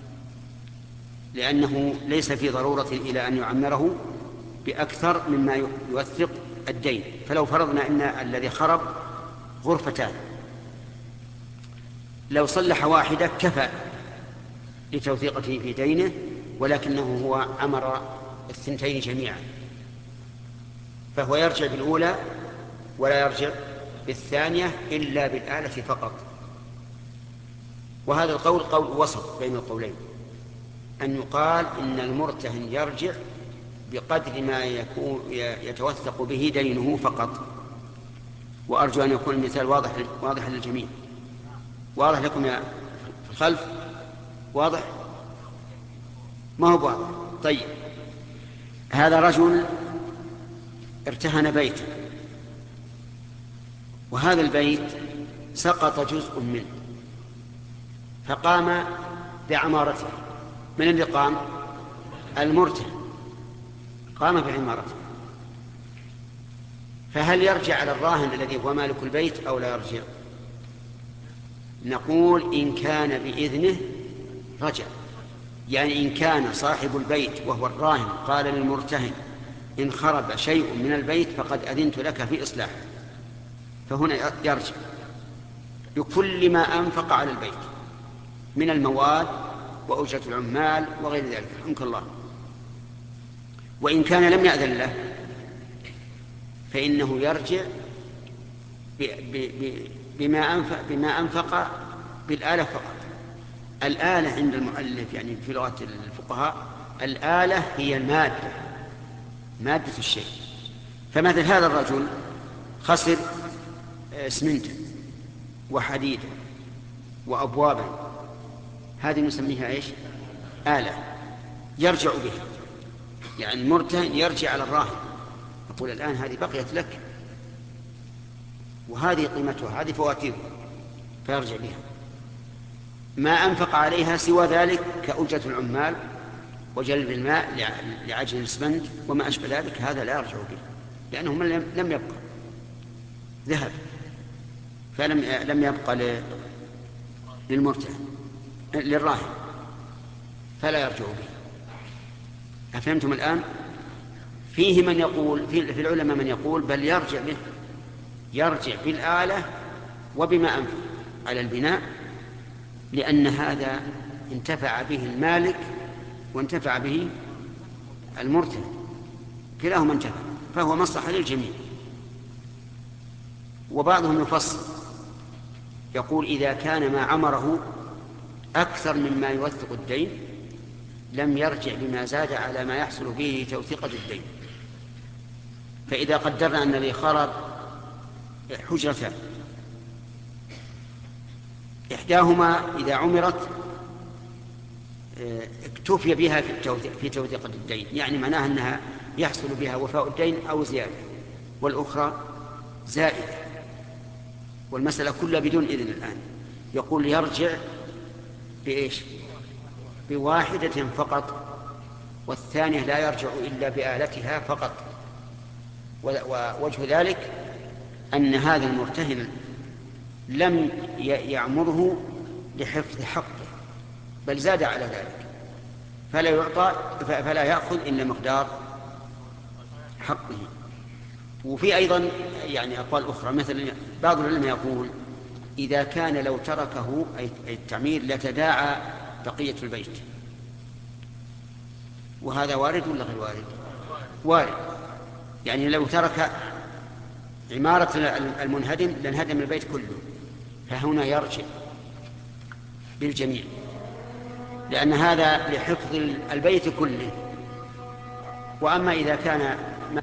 لأنه ليس في ضرورة إلى أن يعمره بأكثر مما يوثق الدين. فلو فرضنا أن الذي خرب غرفتان، لو صلح واحدة كفى لتوثيقته في دينه، ولكنه هو عمر الثنتين جميعا، فهو يرجع بالأولى ولا يرجع بالثانية إلا بالآلة فقط. وهذا القول قول وسط بين القولين، أن يقال إن المرتهن يرجع بقدر ما يكون يتوثق به دينه فقط. وأرجو أن يكون المثال واضح واضح للجميع. واضح لكم يا في الخلف؟ واضح؟ ما هو واضح؟ طيب، هذا رجل ارتهن بيتا، وهذا البيت سقط جزء منه فقام بعمارته. من اللي قام؟ المرتهن قام بعمارته. فهل يرجع على الراهن الذي هو مالك البيت أو لا يرجع؟ نقول إن كان بإذنه رجع، يعني إن كان صاحب البيت وهو الراهن قال للمرتهن إن خرب شيء من البيت فقد أذنت لك في إصلاحه، فهنا يرجع بكل ما أنفق على البيت من المواد وأجرة العمال وغير ذلك، رحمك الله. وإن كان لم يأذن له فإنه يرجع بما أنفق, بما أنفق بالآلة فقط. الآلة عند المؤلف يعني في لغة الفقهاء الآلة هي المادة، مادة الشيء. فمثل هذا الرجل خسر اسمنتا وحديدا وأبوابا، هذه نسميها إيش؟ آلة يرجع بها. يعني المرتهن يرجع على الراهن يقول الآن هذه بقيت لك وهذه قيمتها، هذه فواتير، فيرجع بها. ما أنفق عليها سوى ذلك كأجرة العمال وجلب الماء لعجل الإسمنت وما أشبه ذلك هذا لا يرجع به، لأنه لم يبقى، ذهب، فلم لم يبقى للمرتهن للراهن فلا يرجع به. أفهمتم الآن؟ فيه من يقول في العلماء من يقول بل يرجع به، يرجع بالآلة وبما أنفق على البناء، لأن هذا انتفع به المالك وانتفع به المرتهن، كلاهما انتفع، فهو مصلحة للجميع. وبعضهم يفصل يقول إذا كان ما عمره أكثر مما يوثق الدين لم يرجع بما زاد على ما يحصل به توثيقة الدين. فإذا قدرنا أن الذي خرب حجرتان، إحداهما إذا عمرت اكتفي بها في توثيقة الدين، يعني معناها أنها يحصل بها وفاء الدين أو زيادة، والأخرى زائدة، والمسألة كلها بدون إذن الآن. يقول يرجع بإيش؟ بواحدة فقط، والثانية لا يرجع إلا بآلتها فقط. ووجه ذلك أن هذا المرتهن لم يعمره لحفظ حقه، بل زاد على ذلك، فلا يعطى فلا يأخذ إلا مقدار حقه. وفي أيضا يعني أقوال أخرى، مثل بعض العلماء يقول إذا كان لو تركه أي التعمير لتداعى بقية البيت، وهذا وارد ولا غير وارد؟ وارد، يعني لو ترك عمارة المنهدم لانهدم البيت كله، فهنا يرجع بالجميع، لأن هذا لحفظ البيت كله. وأما إذا كان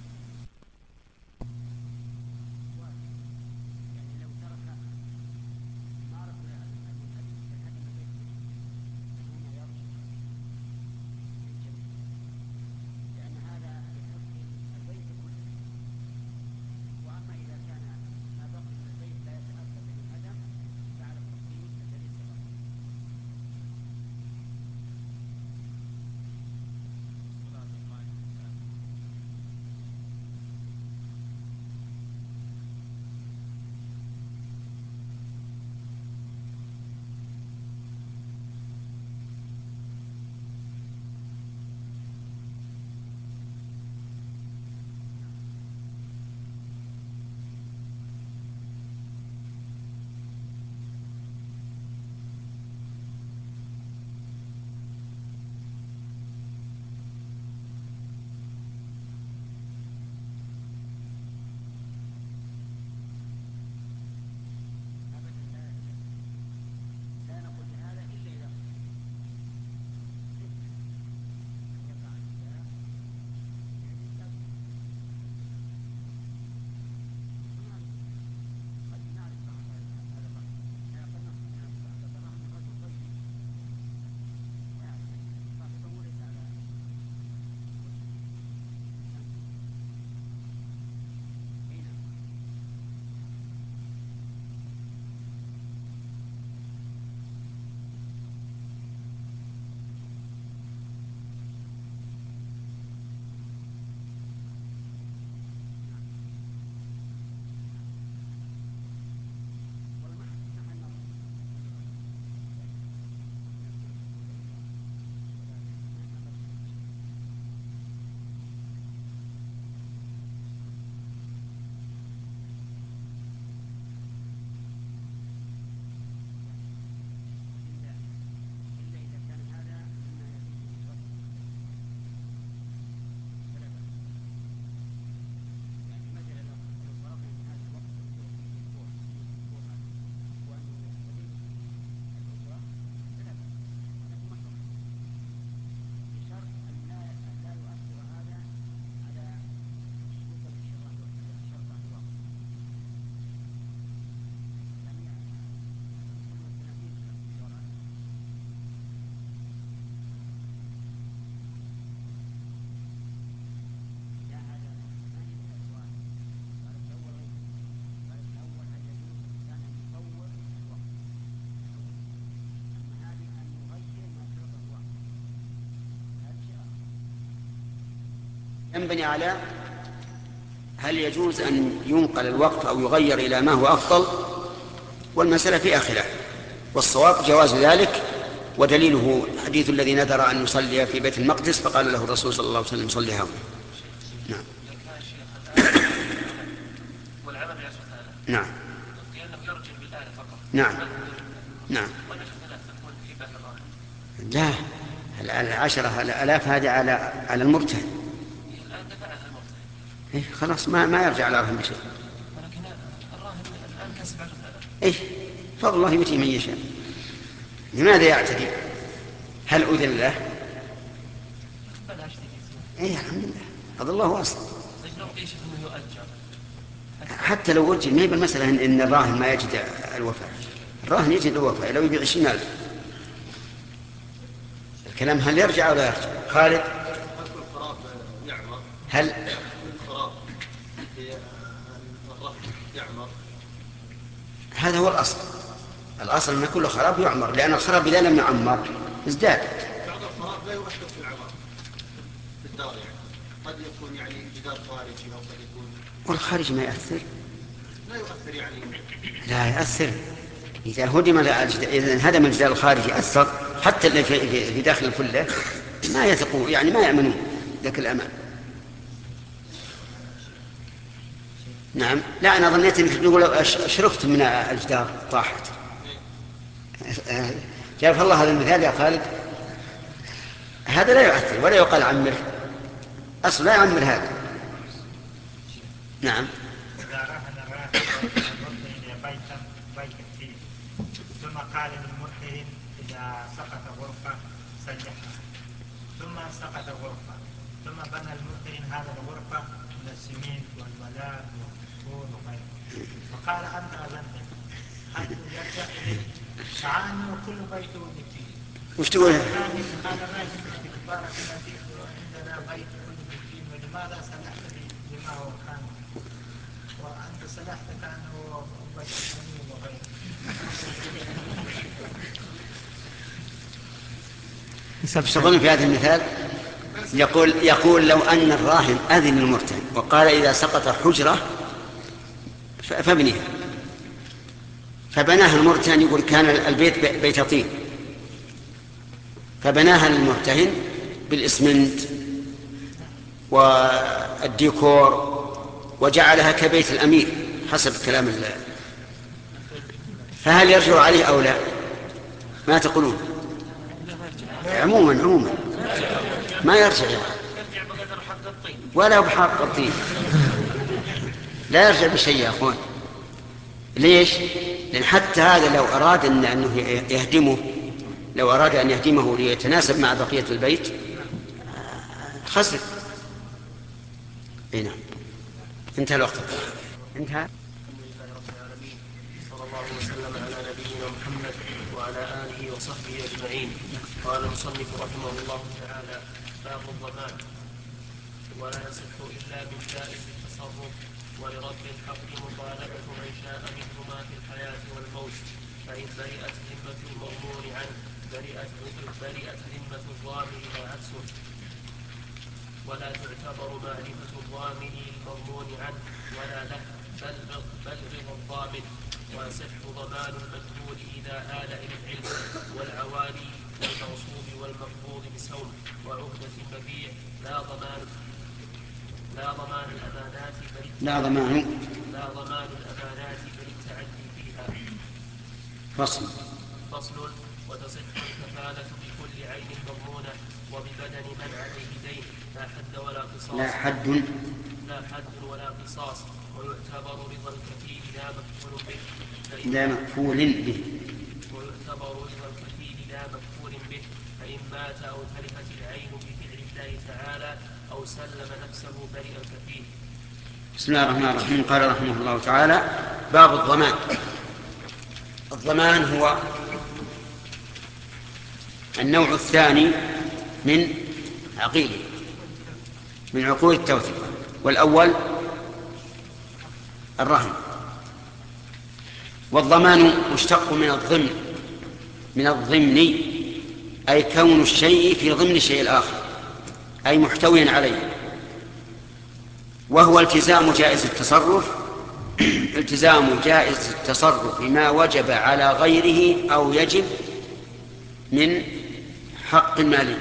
ينبني على هل يجوز أن ينقل الوقت أو يغير إلى ما هو أفضل، والمسألة فيها خلاف، والصواب جواز ذلك، ودليله حديث الذي نذر أن يصلي في بيت المقدس فقال له الرسول صلى الله عليه وسلم صلي هنا. نعم. والعمل يا سبحانه. نعم. لأنه يرجع بالآلة فقط. نعم. نعم. لا، العشرة الآلاف هذا على على المرتهن. إيه خلاص ما ما يرجع على الراهن بشيء. ولكن الراهن الآن كسب عشرة آلاف. إيه فضل الله يؤتي من يشاء. لماذا يعتدي؟ هل أذن له؟ إيه الحمد لله فضل الله واسع. حتى لو أجل ما هي بالمسألة إن, إن الراهن ما يجد الوفاء، الراهن يجد الوفاء لو يبيع عشرين ألف. الكلام هل يرجع ولا يرجع؟ خالد. هل الخراب يعمر؟ هذا هو الأصل. الأصل أن كل خراب يعمر، لأن الخراب إذا لم يعمر ازداد. بعض الخراب لا يؤثر في العمار في الدار، يعني قد يكون يعني جدار خارجي أو قد يكون والخارج ما يأثر. لا يؤثر يعني. لا يأثر. إذا هدم إذا هدم الجدار الخارجي أثر، حتى اللي في في داخل الكلة ما يثقون، يعني ما يأمنون ذاك الأمان. نعم. لا، أنا ظنيت أنك تقول شرفت من الجدار طاحت. جاء الله هذا المثال يا خالد. هذا لا يؤثر ولا يقال عمر، أصلا لا يعمر هذا. نعم. ثم قال للمرتهن إذا سقط غرفة سجحها، ثم سقط غرفة، ثم بنى المرتهن هذا الغرفة من السمين والملاء والطول وغيره، فقال أنت أذنت هل يرجع إليه؟ تعاني وكل بيت ونكتي. وش تقول؟ قال الراجل باستكبارك التي عندنا بيت ونكتي، ولماذا سلحت لي لما هو كان وأنت سلحت كأنه بيت سمين وغيره. تظن في هذا المثال يقول يقول لو أن الراهن أذن للمرتهن وقال إذا سقط حجرة فابنيها، فبناها المرتهن، يقول كان البيت بيت طين، فبناها للمرتهن بالإسمنت والديكور وجعلها كبيت الأمير حسب كلام الله، فهل يرجع عليه أو لا؟ ما تقولون؟ عموما عموما ما يرجع ولا بحق الطين، لا يرجع بشيء يا أخوان. ليش؟ لأن حتى هذا لو أراد أن أنه يهدمه، لو أراد أن يهدمه ليتناسب مع بقية البيت خسر. نعم. انتهى الوقت. انتهى. صلى الله وسلم على نبينا محمد وعلى آله وصحبه أجمعين. قال المصنف رحمه الله تعالى: باب الضمان. ولا يصح إلا من جائز التصرف، ولرب الحق مطالبة من شاء منهما في الحياة والموت، فإن برئت ذمة المضمون عنه برئت برئت ذمة الضامن وعكسه، ولا تعتبر معرفة الضامن للمضمون عنه ولا له بل بل رضا الضامن، ويصح ضمان المجهول إذا آل إلى العلم، والعوالي والمغصوب والمقبوض بسوم وعهدة المبيع لا ضمان لا ضمان الأمانات بل لا ضمان لا ضمان الأمانات بل التعدي فيها. فصل. فصل. وتصح الكفالة بكل عين مضمونة وببدن من عليه دين لا حد ولا قصاص لا حد لا حد ولا قصاص، ويعتبر رضا الكفيل لا مكفول به لا مكفول به ويعتبر رضا الكفيل لا مكفول به فإن مات أو تلفت العين بفعل الله تعالى أو سلم نفسه برئ الكفيل. بسم الله الرحمن الرحيم. قال رحمه الله تعالى: باب الضمان. الضمان هو النوع الثاني من عقيده من عقود التوثيق، والأول الرهن. والضمان مشتق من الضمن من الضمن أي كون الشيء في ضمن الشيء الآخر، أي محتويا عليه، وهو التزام جائز التصرف التزام جائز التصرف ما وجب على غيره أو يجب من حق مالي.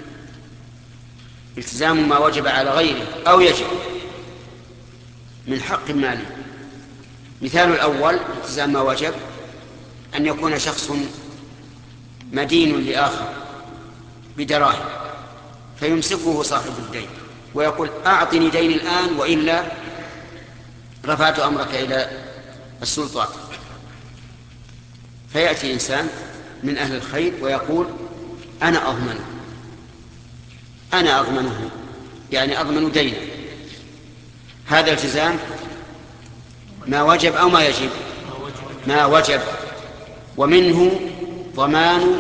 التزام ما وجب على غيره أو يجب من حق مالي. مثال الأول التزام ما وجب أن يكون شخص مدين لآخر بدراهم فيمسكه صاحب الدين ويقول: أعطني دين الآن وإلا رفعت أمرك إلى السلطات. فيأتي إنسان من أهل الخير ويقول: أنا أضمنه أنا أضمنه يعني أضمن دينه. هذا التزام ما وجب أو ما يجب؟ ما وجب. ومنه ضمان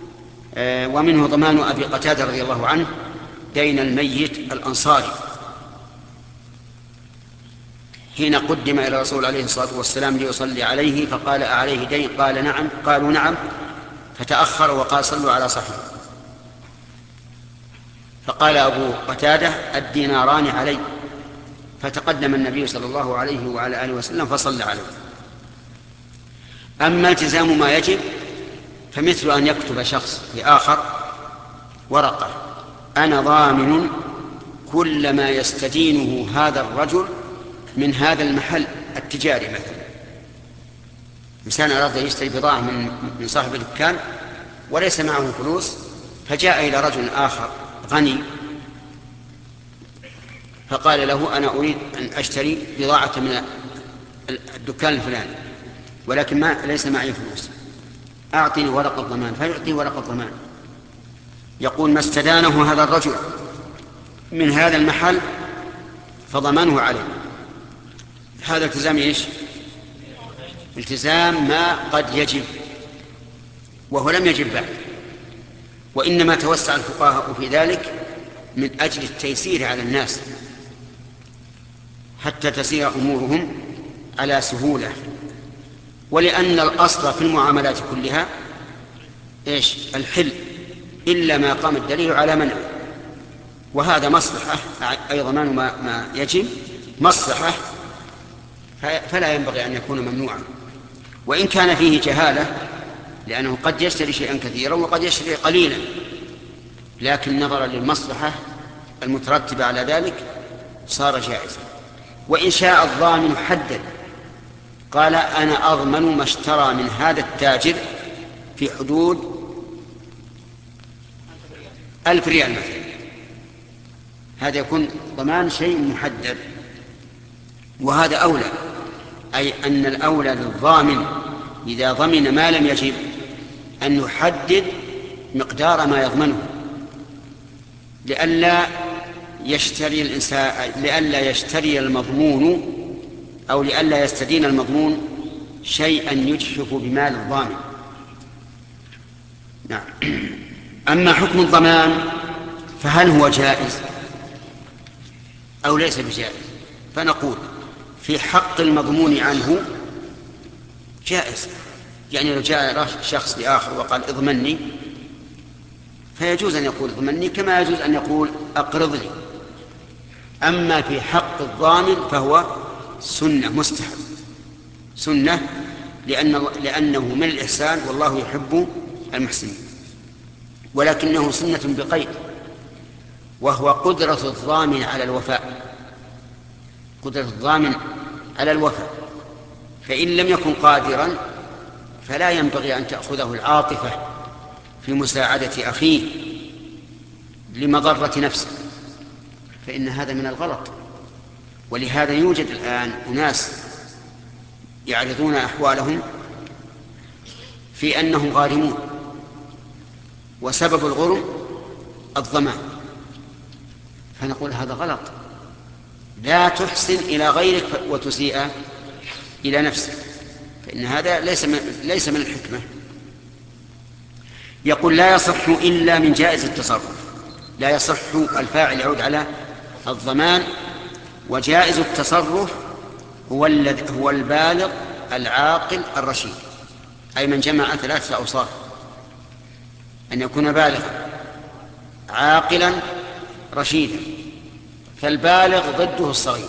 آه ومنه ضمان أبي قتادة رضي الله عنه دين الميت الأنصاري حين قدم إلى الرسول عليه الصلاة والسلام ليصلي عليه فقال أعليه دين؟ قال نعم. قالوا نعم، فتأخر وقال صلوا على صاحبه. فقال أبو قتادة الديناران علي، فتقدم النبي صلى الله عليه وعلى آله وسلم فصلى عليه. أما التزام ما يجب فمثل أن يكتب شخص لآخر ورقة أنا ضامن كل ما يستدينه هذا الرجل من هذا المحل التجاري. مثلا إنسان أراد يشتري بضاعة من صاحب الدكان وليس معه فلوس، فجاء إلى رجل آخر غني فقال له أنا أريد أن أشتري بضاعة من الدكان الفلاني ولكن ما ليس معي فلوس، أعطني ورقة ضمان. فيعطي ورقة ضمان. يقول ما استدانه هذا الرجل من هذا المحل فضمنه عليه. هذا التزام إيش؟ التزام ما قد يجب، وهو لم يجب بعد، وإنما توسع الفقهاء في ذلك من أجل التيسير على الناس حتى تسير أمورهم على سهولة، ولأن الأصل في المعاملات كلها إيش؟ الحل، إلا ما قام الدليل على منعه، وهذا مصلحة أي ضمان ما, ما يجب مصلحة، فلا ينبغي أن يكون ممنوعا، وإن كان فيه جهالة، لأنه قد يشتري شيئا كثيرا وقد يشتري قليلا، لكن نظرا للمصلحة المترتبة على ذلك صار جائزا. وإن شاء الضامن حدد قال أنا أضمن ما اشترى من هذا التاجر في حدود ألف ريال مثلا، هذا يكون ضمان شيء محدد، وهذا أولى، أي أن الأولى للضامن إذا ضمن ما لم يجب أن يحدد مقدار ما يضمنه، لئلا يشتري الإنسان لئلا يشتري المضمون أو لئلا يستدين المضمون شيئا يجحف بمال الضامن. نعم. أما حكم الضمان فهل هو جائز أو ليس بجائز؟ فنقول في حق المضمون عنه جائز، يعني لو جاء شخص لآخر وقال اضمني فيجوز أن يقول اضمني كما يجوز أن يقول أقرض لي. أما في حق الضامن فهو سنة مستحب، سنة لأن لأنه من الإحسان والله يحب المحسنين، ولكنه سنة بقيد، وهو قدرة الضامن على الوفاء، قدرة الضامن على الوفاء، فإن لم يكن قادرا فلا ينبغي أن تأخذه العاطفة في مساعدة أخيه لمضرة نفسه، فإن هذا من الغلط. ولهذا يوجد الآن أناس يعرضون أحوالهم في أنهم غارمون وسبب الغرم الضمان، فنقول هذا غلط، لا تحسن إلى غيرك وتسيء إلى نفسك، فإن هذا ليس من, ليس من الحكمة. يقول لا يصح إلا من جائز التصرف، لا يصح الفاعل يعود على الضمان، وجائز التصرف هو, هو البالغ العاقل الرشيد، أي من جمع ثلاثة أوصاف: أن يكون بالغا عاقلا رشيدا، فالبالغ ضده الصغير،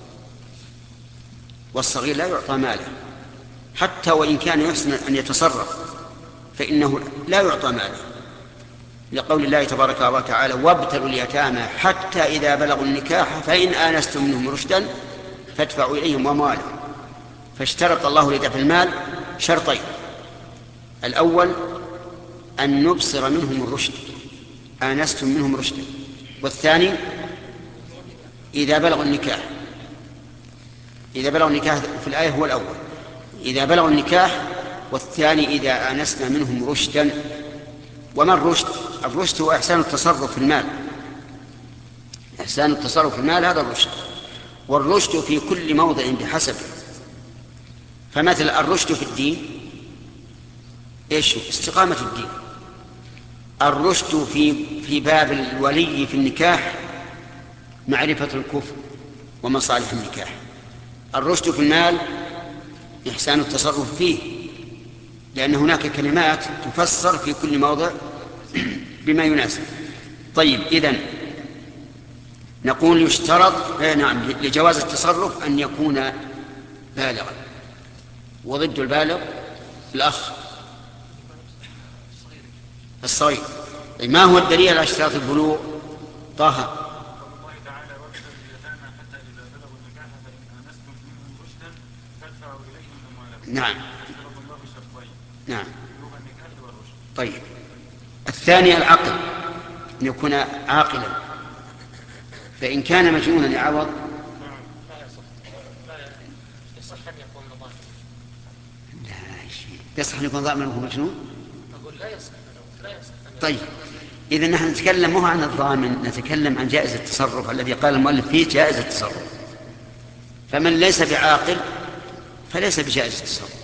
والصغير لا يعطى ماله حتى وإن كان يحسن أن يتصرف فإنه لا يعطى ماله، لقول الله تبارك وتعالى: وابتلوا اليتامى حتى إذا بلغوا النكاح فإن آنستم منهم رشدا فادفعوا إليهم أموالهم. فاشترط الله لدفع المال شرطين: الأول أن نبصر منهم الرشد، آنستم منهم رشدا، والثاني إذا بلغوا النكاح. إذا بلغوا النكاح في الآية هو الأول، إذا بلغوا النكاح، والثاني إذا آنسنا منهم رشدا. وما الرشد؟ الرشد هو إحسان التصرف في المال، إحسان التصرف في المال هذا الرشد، والرشد في كل موضع بحسبه. فمثل الرشد في الدين إيش؟ استقامة الدين. الرشد في في باب الولي في النكاح معرفة الكفر ومصالح النكاح، الرشد في المال إحسان التصرف فيه، لأن هناك كلمات تفسر في كل موضع بما يناسب. طيب، إذن نقول يشترط نعم لجواز التصرف أن يكون بالغا، وضد البالغ الأخ الصغير. ما هو الدليل على اشتراط البلوغ؟ طه. نعم نعم. طيب، الثاني العقل، أن يكون عاقلا، فإن كان مجنونا يعوض يصح أن يكون ضامن. لا يصح أن يكون ضامن وهو مجنون؟ أقول لا يصح لا يصح. طيب، إذا نحن نتكلم مو عن الضامن، نتكلم عن جائز التصرف الذي قال المؤلف فيه جائز التصرف. فمن ليس بعاقل فليس بجائز التصرف.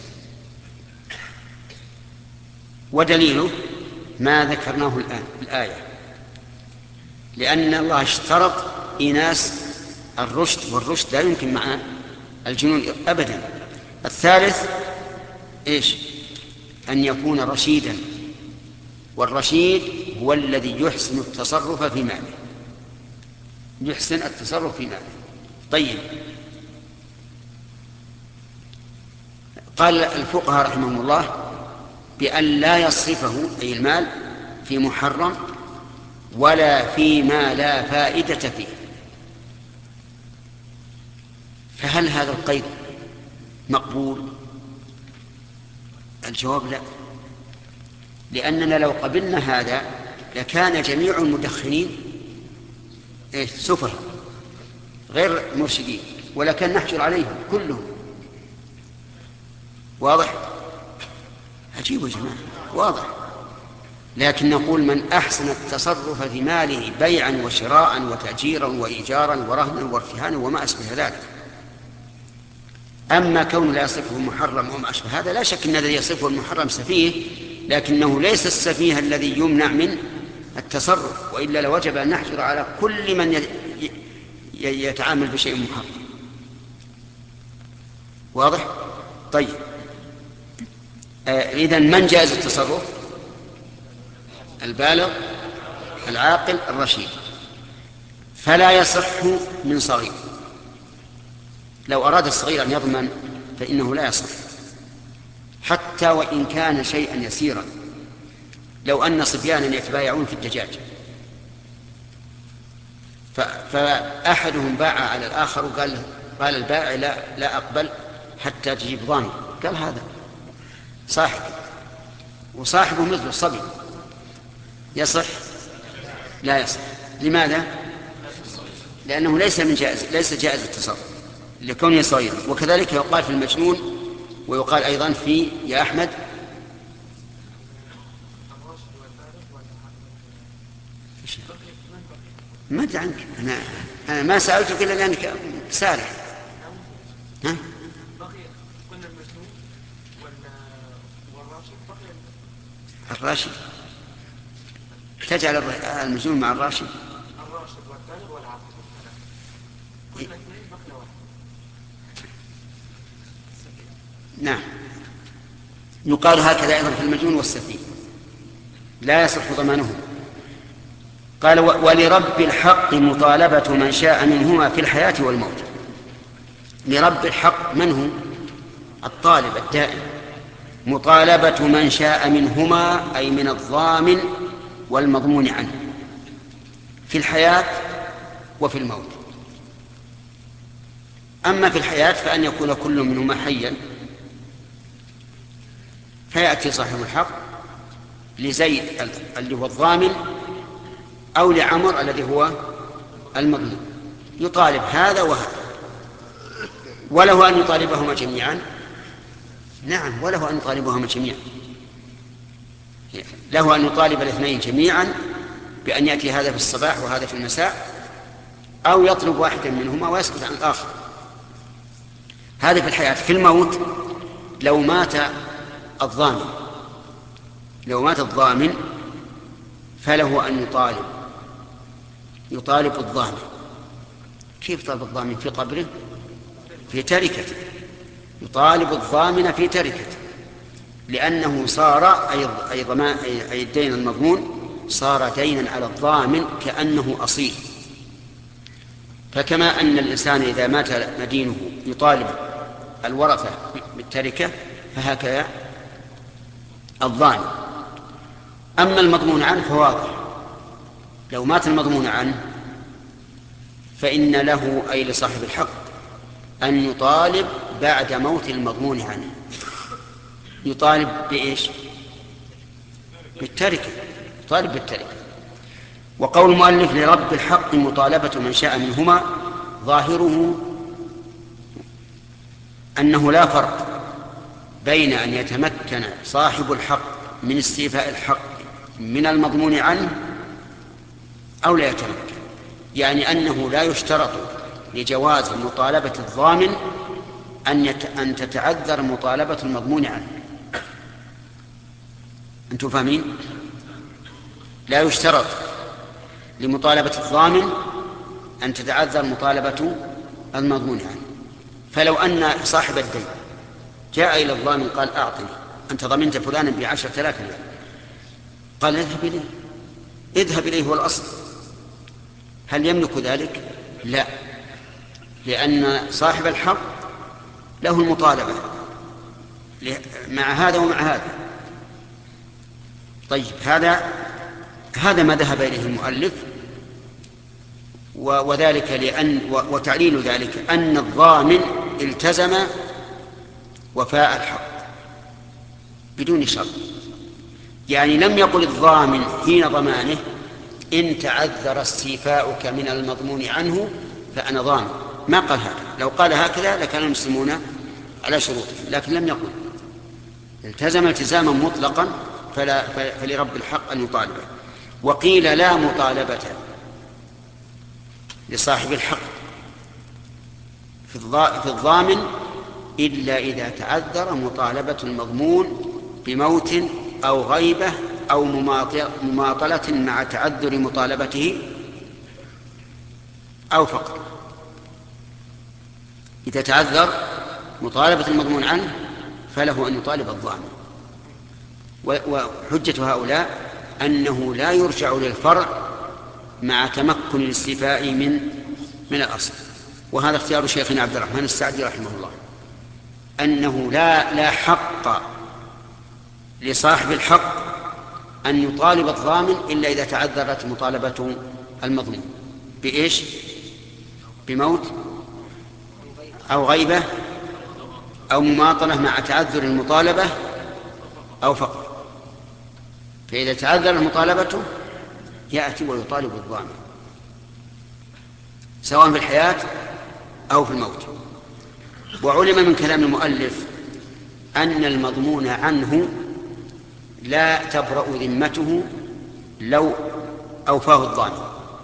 ودليله ما ذكرناه الآن الآية، لأن الله اشترط إيناس الرشد، والرشد لا يمكن مع الجنون أبدا. الثالث إيش؟ أن يكون رشيدا، والرشيد هو الذي يحسن التصرف في ماله، يحسن التصرف في ماله. طيب، قال الفقهاء رحمهم الله بأن لا يصرفه أي المال في محرم ولا فيما لا فائدة فيه. فهل هذا القيد مقبول؟ الجواب لا، لأننا لو قبلنا هذا لكان جميع المدخنين سفهاء غير مرشدين، ولكن نحجر عليهم كلهم. واضح؟ عجيب يا جماعة، واضح. لكن نقول من أحسن التصرف في ماله بيعا وشراء وتأجيرا وإيجارا ورهنا وارتهانا وما أشبه ذلك. أما كون لا يصفه المحرم وما أشبه هذا، لا شك أن الذي يصفه المحرم سفيه، لكنه ليس السفيه الذي يمنع من التصرف، وإلا لوجب أن نحجر على كل من يتعامل بشيء محرم. واضح؟ طيب، إذن من جائز التصرف؟ البالغ العاقل الرشيد، فلا يصح من صغير. لو أراد الصغير أن يضمن فإنه لا يصح، حتى وإن كان شيئا يسيرا. لو أن صبيانا يتبايعون في الدجاج فأحدهم باع على الآخر وقال قال البائع لا, لا أقبل حتى تجيب ضامن، قال هذا صاحب وصاحبه مثل الصبي، يصح؟ لا يصح. لماذا؟ لأنه ليس من جائز، ليس جائز التصرف لكونه صغيرا. وكذلك يقال في المجنون، ويقال أيضا في يا أحمد ما أدري عنك، أنا, أنا ما سألتك إلا لأنك سارح. ها؟ الراشد تجعل المجنون مع الراشد؟ الراشد والبالغ والعاقل نعم. يقال هكذا أيضا في المجنون والسفيه، لا يصح ضمانه. قال ولرب الحق مطالبة من شاء منهما في الحياة والموت. لرب الحق من هو؟ الطالب الدائم. مطالبة من شاء منهما أي من الضامن والمضمون عنه في الحياة وفي الموت. أما في الحياة فأن يكون كل منهما حيا، فيأتي صاحب الحق لزيد اللي هو الضامن أو لعمر الذي هو المضمون، يطالب هذا وهذا. وله أن يطالبهما جميعا. نعم، وله أن يطالبهما جميعا، له أن يطالب الاثنين جميعا بأن يأتي هذا في الصباح وهذا في المساء، أو يطلب واحدا منهما ويسكت عن الآخر. هذا في الحياة. في الموت لو مات الضامن لو مات الضامن فله أن يطالب يطالب الضامن. كيف طالب الضامن في قبره؟ في تركته، يطالب الضامن في تركته، لأنه صار أي ضمان أي الدين المضمون صار دينا على الضامن كأنه أصيل. فكما أن الإنسان إذا مات مدينه يطالب الورثة بالتركة، فهكذا الضامن. أما المضمون عنه فواضح، لو مات المضمون عنه فإن له أي لصاحب الحق أن يطالب بعد موت المضمون عنه. يطالب بإيش؟ بالتركة، يطالب بالتركة. وقول المؤلف لرب الحق مطالبة من شاء منهما ظاهره أنه لا فرق بين أن يتمكن صاحب الحق من استيفاء الحق من المضمون عنه أو لا يتمكن، يعني أنه لا يشترط لجواز مطالبة الضامن أن, يت... أن تتعذر مطالبة المضمون عنه. أنتم فاهمين؟ لا يشترط لمطالبة الضامن أن تتعذر مطالبة المضمون عنه. فلو أن صاحب الدين جاء إلى الضامن قال أعطني، أنت ضمنت فلانا بعشرة آلاف ريال، قال اذهب إليه، اذهب إليه هو الأصل. هل يملك ذلك؟ لا، لأن صاحب الحق له المطالبة مع هذا ومع هذا. طيب هذا هذا ما ذهب إليه المؤلف، وذلك لأن وتعليل ذلك أن الضامن التزم وفاء الحق بدون شرط. يعني لم يقل الضامن حين ضمانه إن تعذر استيفاؤك من المضمون عنه فأنا ضامن، ما قال هذا. لو قال هكذا لكان المسلمون على شروطه، لكن لم يقل، التزم التزاما مطلقا فلا فلرب الحق أن يطالبه. وقيل لا مطالبة لصاحب الحق في الضامن إلا إذا تعذر مطالبة المضمون بموت أو غيبة أو مماطلة مع تعذر مطالبته أو فقر. إذا تعذر مطالبة المضمون عنه فله أن يطالب الضامن. وحجة هؤلاء أنه لا يرجع للفرع مع تمكن الاستيفاء من من الأصل. وهذا اختيار شيخنا عبد الرحمن السعدي رحمه الله، أنه لا لا حق لصاحب الحق أن يطالب الضامن إلا إذا تعذرت مطالبة المضمون بإيش؟ بموت أو غيبة أو مماطلة مع تعذر المطالبة أو فقر. فإذا تعذر مطالبته يأتي ويطالب الضامن سواء في الحياة أو في الموت. وعلم من كلام المؤلف أن المضمون عنه لا تبرأ ذمته لو أوفاه الضامن،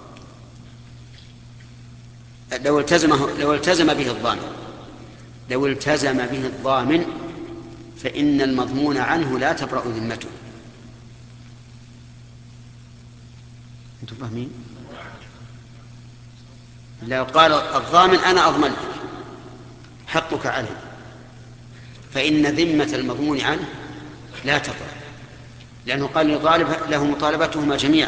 لو التزمه لو التزم به الضامن لو التزم به الضامن فإن المضمون عنه لا تبرأ ذمته. أنتم فاهمين؟ لو قال الضامن أنا أضمن لك حقك عليه فإن ذمة المضمون عنه لا تبرأ، لأنه قال يطالب له مطالبتهما جميعا.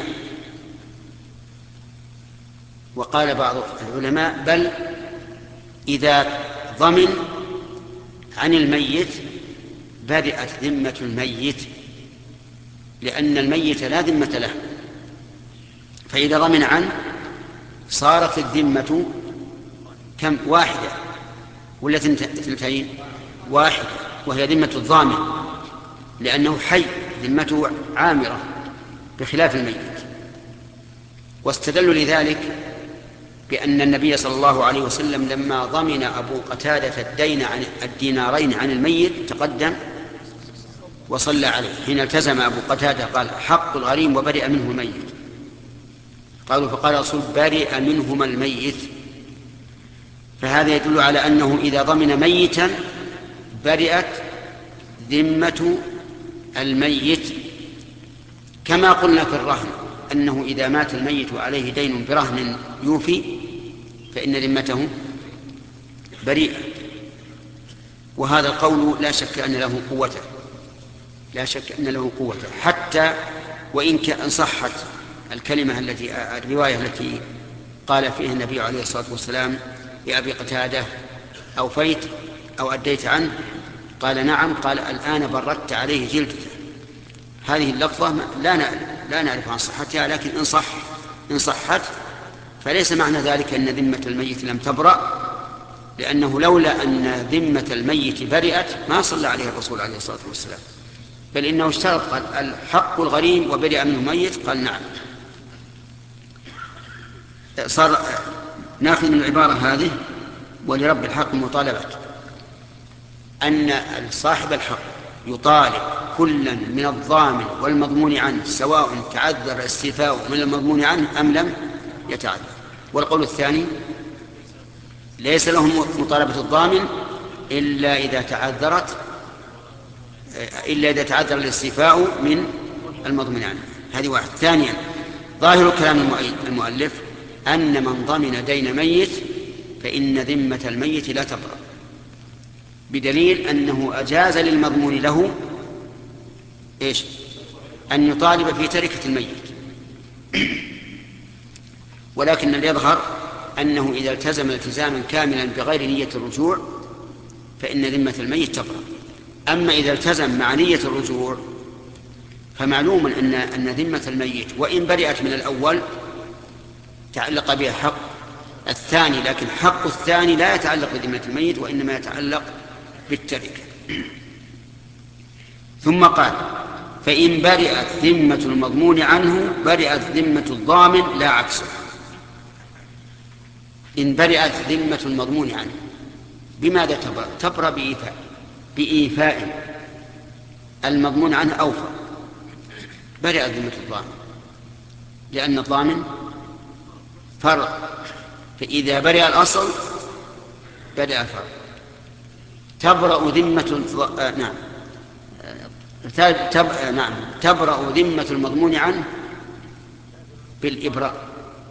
وقال بعض العلماء بل إذا ضمن عن الميت برئت ذمة الميت، لأن الميت لا ذمة له، فإذا ضمن عنه صارت الذمة كم؟ واحدة ولا ثنتين؟ واحدة، وهي ذمة الضامن لأنه حي، ذمته عامرة بخلاف الميت. واستدلوا لذلك بأن النبي صلى الله عليه وسلم لما ضمن أبو قتادة الدين عن الدينارين عن الميت تقدم وصلى عليه. حين التزم أبو قتادة قال حق الغريم وبرئ منه الميت، قالوا فقال الرسول برئ منهما الميت. فهذا يدل على أنه إذا ضمن ميتا برئت ذمة الميت، كما قلنا في الرهن أنه إذا مات الميت وعليه دين برهن يوفي فإن ذمته بريئة. وهذا القول لا شك أن له قوته، لا شك أن له قوته، حتى وإن كان صحت الكلمة التي الرواية التي قال فيها النبي عليه الصلاة والسلام لأبي قتادة أوفيت أو أديت عنه، قال نعم، قال الآن بردت عليه جلدته. هذه اللفظة لا لا نعرف عن صحتها، لكن إن صح إن صحت فليس معنى ذلك أن ذمة الميت لم تبرأ، لأنه لولا أن ذمة الميت برئت ما صلى عليه الرسول عليه الصلاة والسلام، بل إنه اشترط قال الحق الغريم وبرئ منه ميت، قال نعم. صار ناخذ من العبارة هذه ولرب الحق مطالبة أن صاحب الحق يطالب كلا من الضامن والمضمون عنه سواء تعذر استيفاء من المضمون عنه أم لم يتعذر. والقول الثاني ليس لهم مطالبة الضامن إلا إذا تعذرت إلا إذا تعذر الاستيفاء من المضمون عنه. هذه واحد. ثانيا ظاهر كلام المؤلف أن من ضمن دين ميت فإن ذمة الميت لا تبرأ، بدليل أنه أجاز للمضمون له إيش؟ أن يطالب في تركة الميت. ولكن الذي يظهر أنه إذا التزم التزاما كاملا بغير نية الرجوع فإن ذمة الميت تبرأ. أما إذا التزم مع نية الرجوع فمعلوم أن أن ذمة الميت وإن برئت من الأول تعلق بها حق الثاني، لكن حق الثاني لا يتعلق بذمة الميت وإنما يتعلق بالتركة. ثم قال فإن برئت ذمة المضمون عنه برئت ذمة الضامن لا عكسه. إن برئت ذمة المضمون عنه بماذا تبرأ؟ تبرأ بإيفاء بإيفاء المضمون عنه أوفى، برئت ذمة الضامن، لأن الضامن فرع، فإذا برئ الأصل بدأ فرع. تبرأ ذمة آه نعم تب... آه نعم تبرأ ذمة المضمون عنه بالإبراء.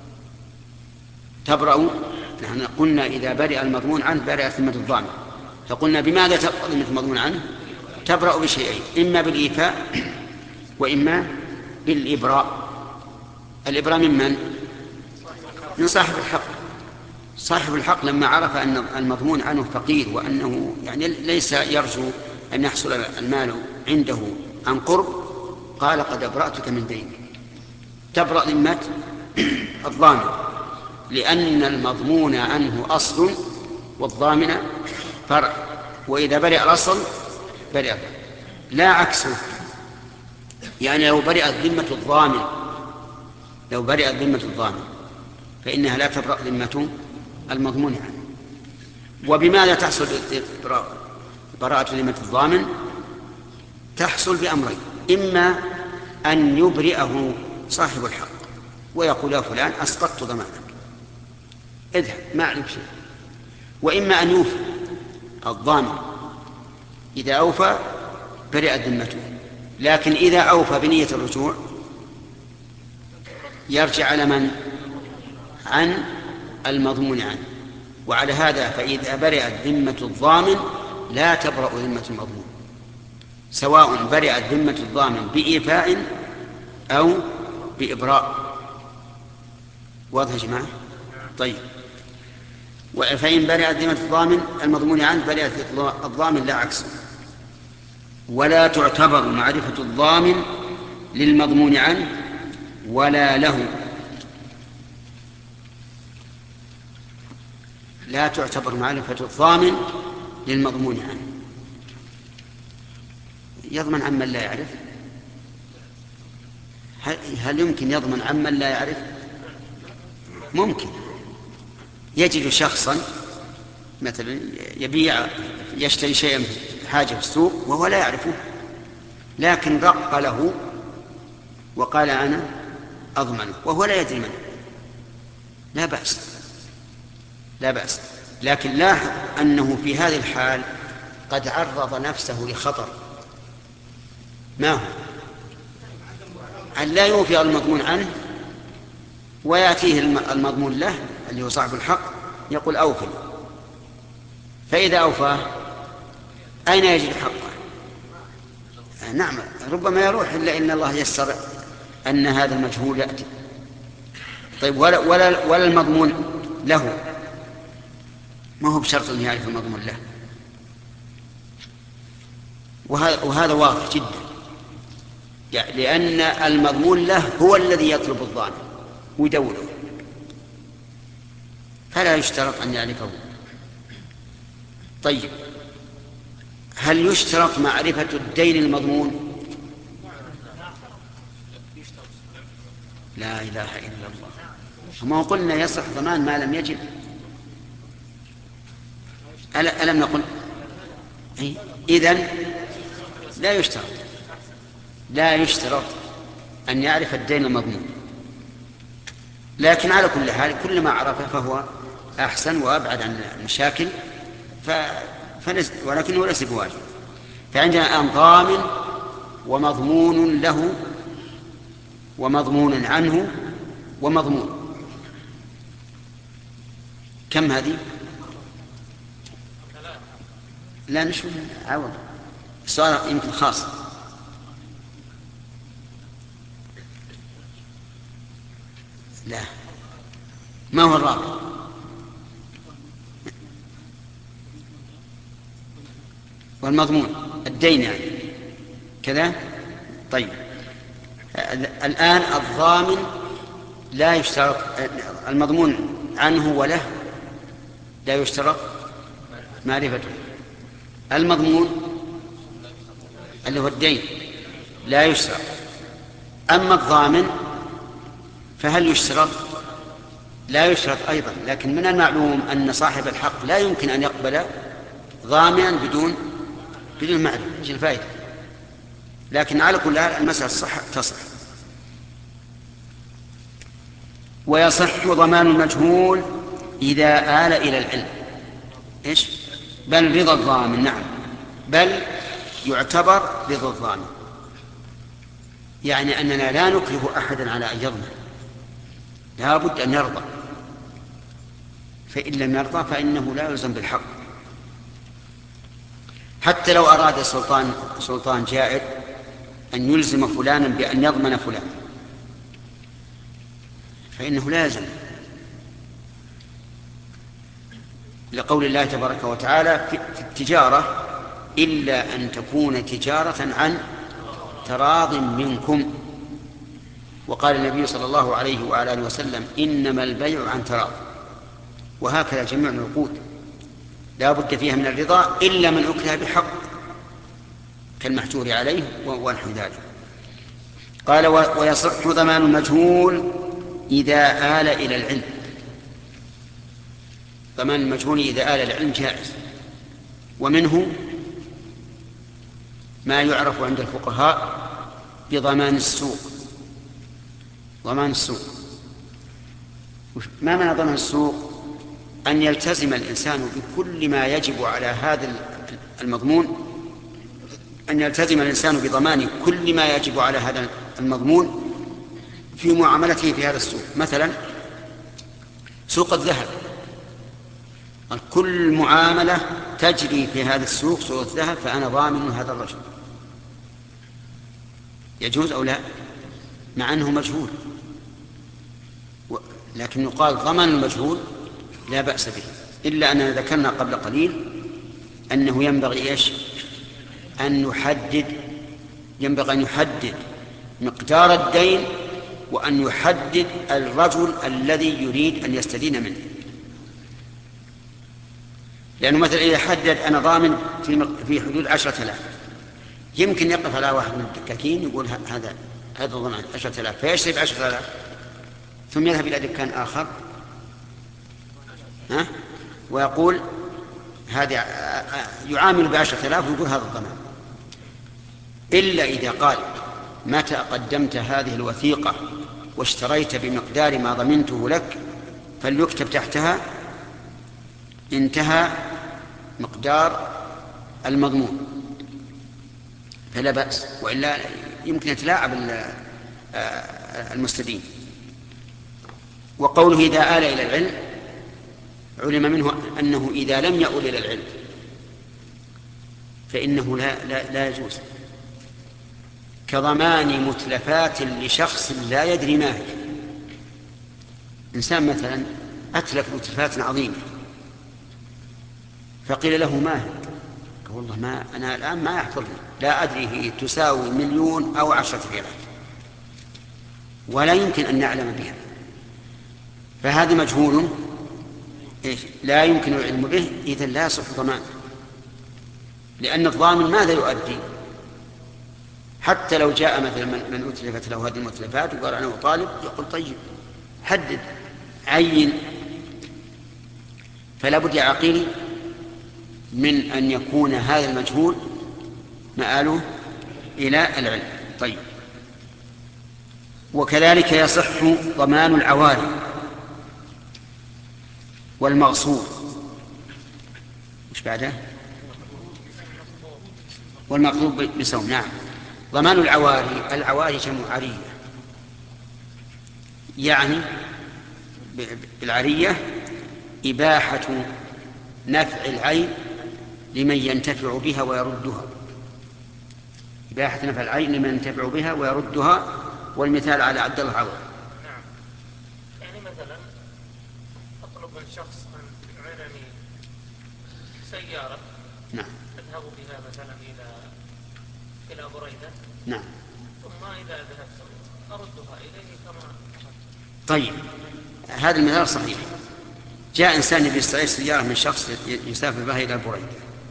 تبرأ، نحن قلنا إذا برئ المضمون عنه برئت ذمة الضامن، فقلنا بماذا تبرأ ذمة المضمون عنه؟ تبرأ بشيئين، إما بالإيفاء وإما بالإبراء. الإبراء من من؟ من صاحب الحق. صاحب الحق لما عرف أن المضمون عنه فقير وأنه يعني ليس يرجو أن يحصل المال عنده عن قرب، قال قد أبرأتك من دين. تبرأ ذمة الضامن، لأن المضمون عنه أصل والضامن فرع، وإذا برئ الأصل برئ، لا عكسه. يعني لو برئت ذمة الضامن لو برئت ذمة الضامن فإنها لا تبرأ ذمة المضمون عنه. وبماذا تحصل براءة ذمة الضامن؟ تحصل بأمرين، إما أن يبرئه صاحب الحق ويقول يا فلان أسقطت ضمانك اذهب ما أعرف شيء، وإما أن يوفي الضامن. إذا أوفى برئت ذمته، لكن إذا أوفى بنية الرجوع يرجع على من؟ عن المضمون عنه. وعلى هذا فإذا برئت ذمة الضامن لا تبرأ ذمة المضمون، سواء برئت ذمة الضامن بإيفاء أو بإبراء. واضح يا جماعة؟ طيب. فإن برئت ذمة الضامن المضمون عنه برئت الضامن لا عكسه. ولا تعتبر معرفة الضامن للمضمون عنه ولا له، لا تعتبر معرفة الضامن للمضمون عنه. يضمن عمن لا يعرف؟ هل يمكن يضمن عمن لا يعرف؟ ممكن. يجد شخصا مثلا يبيع يشتري شيئا حاجة في السوق وهو لا يعرفه، لكن رق له وقال أنا أضمنه وهو لا يدري منه، لا بأس لا بأس. لكن لاحظ أنه في هذه الحال قد عرض نفسه لخطر. ما هو؟ أن لا يوفي المضمون عنه ويأتيه المضمون له اللي هو صاحب الحق يقول أوفي، فإذا أوفاه أين يجد حقه؟ نعم، ربما يروح إلا إن الله يسر أن هذا المجهول يأتي. طيب ولا, ولا, ولا المضمون له، ما هو بشرط أن يعرف المضمون له، وهذا, وهذا واضح جدا، يعني لأن المضمون له هو الذي يطلب الضامن ويدوره، فلا يشترط أن يعرفه. طيب هل يشترط معرفة الدين المضمون؟ لا إله إلا الله. وما قلنا يصح ضمان ما لم يجب؟ ألم نقل؟ إذن لا يشترط لا يشترط أن يعرف الدين المضمون، لكن على كل حال كل ما عرفه فهو أحسن وأبعد عن المشاكل، ف... فنس... ولكنه ليس بواجب. فعندنا الآن ضامن ومضمون له ومضمون عنه ومضمون. كم هذه؟ لا نشوف عوض، السؤال يمكن خاص. لا، ما هو الرابع؟ والمضمون الدين يعني كذا. طيب الآن الضامن لا يشترط، المضمون عنه وله لا يشترط معرفته. المضمون اللي هو الدين لا يشترط. أما الضامن فهل يشترط؟ لا يشترط أيضا، لكن من المعلوم أن صاحب الحق لا يمكن أن يقبل ضامنا بدون بدون معرفة. ايش الفائدة؟ لكن على كل حال المسألة صح تصح. ويصح ضمان المجهول إذا آل إلى العلم. إيش؟ بل رضا الضامن. نعم، بل يعتبر رضا الضامن، يعني أننا لا نكره أحدا على أن يضمن، لا بد أن يرضى، فإن لم يرضى فإنه لا يلزم بالحق. حتى لو أراد سلطان سلطان جائر أن يلزم فلانا بأن يضمن فلان فإنه لا يلزم، لقول الله تبارك وتعالى في التجارة: إلا أن تكون تجارة عن تراض منكم. وقال النبي صلى الله عليه وعلى آله وسلم: إنما البيع عن تراض. وهكذا جميع العقود لا بد فيها من الرضا إلا من أكره بحق كالمحجور عليه ونحو ذلك. قال: ويصح ضمان المجهول إذا آل إلى العلم. ضمان المجهول إذا آل إلى العلم جائز، ومنه ما يعرف عند الفقهاء بضمان السوق. ضمان السوق ما معنى ضمان السوق؟ أن يلتزم الإنسان بكل ما يجب على هذا المضمون، أن يلتزم الإنسان بضمان كل ما يجب على هذا المضمون في معاملته في هذا السوق. مثلا سوق الذهب، كل معاملة تجري في هذا السوق سوق الذهب فأنا ضامن هذا الرجل. يجوز أو لا؟ مع أنه مجهول، لكن يقال ضمان المجهول لا بأس به، إلا أننا ذكرنا قبل قليل أنه ينبغي إيش؟ أن يحدد ينبغي أن يحدد مقدار الدين، وأن يحدد الرجل الذي يريد أن يستدين منه. لأنه مثلا إذا حدد أنا ضامن في حدود عشرة آلاف، يمكن يقف على واحد من الدكاكين يقول هذا هذا ضمان عشرة آلاف، فيشتري بعشرة آلاف ثم يذهب إلى دكان آخر ها ويقول هذا يعامل بعشرة آلاف ويقول هذا الضمان. إلا إذا قال: متى قدمت هذه الوثيقة واشتريت بمقدار ما ضمنته لك فليكتب تحتها انتهى مقدار المضمون، فلا بأس، وإلا يمكن يتلاعب المستدين. وقوله إذا آل إلى العلم علم منه أنه إذا لم يؤل إلى العلم فإنه لا, لا, لا يجوز، كضمان متلفات لشخص لا يدري ما هي. إنسان مثلا أتلف متلفات عظيمة فقيل له ما هي؟ قال والله ما أنا الآن ما يحفظني، لا أدري هي تساوي مليون أو عشرة ريالات ولا يمكن أن نعلم بها، فهذا مجهول إيش؟ لا يمكن العلم به، إذن لا يصح ضمان، لأن الضامن ماذا يؤدي؟ حتى لو جاء مثلا من أتلفت له هذه المتلفات وقال أنا أطالب، يقول طيب حدد عين. فلا بد يا عقيل من أن يكون هذا المجهول مآله إلى العلم. طيب، وكذلك يصح ضمان العواري والمغصوب. مش بعده؟ والمغصوب بسوم. نعم، ضمان العواري، العواري جمع عرية، يعني بالعرية إباحة نفع العين لمن ينتفع بها ويردها، إباحة نفع العين لمن ينتفع بها ويردها. والمثال على عبد الله عوض. نعم، يعني مثلا أطلب من شخص أن يعيرني سيارة، نعم، أذهب بها مثلا إلى إلى بريدة، نعم، ثم إذا ذهبت أردها إليه كما. طيب، هذا المثال صحيح. جاء إنسان يستعير سيارة من شخص يسافر بها إلى بريدة،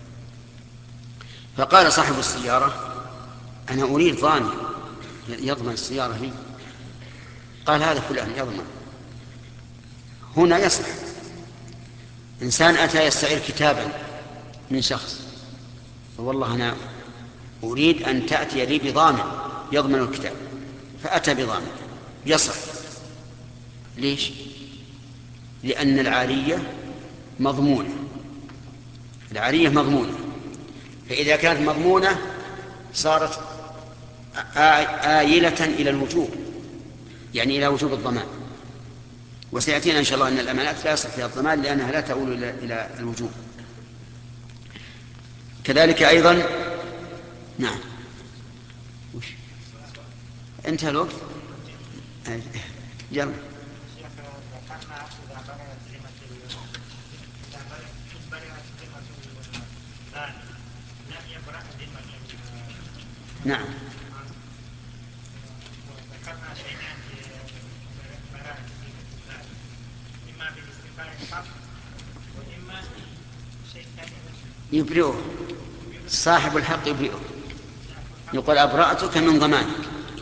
فقال صاحب السيارة أنا أريد ضامن يضمن السيارة لي. قال هذا فلان يضمن. هنا يصح. إنسان أتى يستعير كتابا من شخص، والله أنا أريد أن تأتي لي بضامن يضمن الكتاب، فأتى بضامن، يصح. ليش؟ لأن العارية مضمونة، العارية مضمونة، فإذا كانت مضمونة صارت آيلة إلى الوجوب، يعني إلى وجوب الضمان. وسيأتينا إن شاء الله أن الأمانات لا يصح فيها الضمان لأنها لا تؤول إلى الوجوب. كذلك أيضا. نعم، وش انتهى الوقت؟ يلا. نعم، ذكرنا شيئين في براءة الذمة، إما بالاستيفاء الحق وإما شيء ثاني يبرئه صاحب الحق، يبرئه، يقول أبرأتك من ضمانك.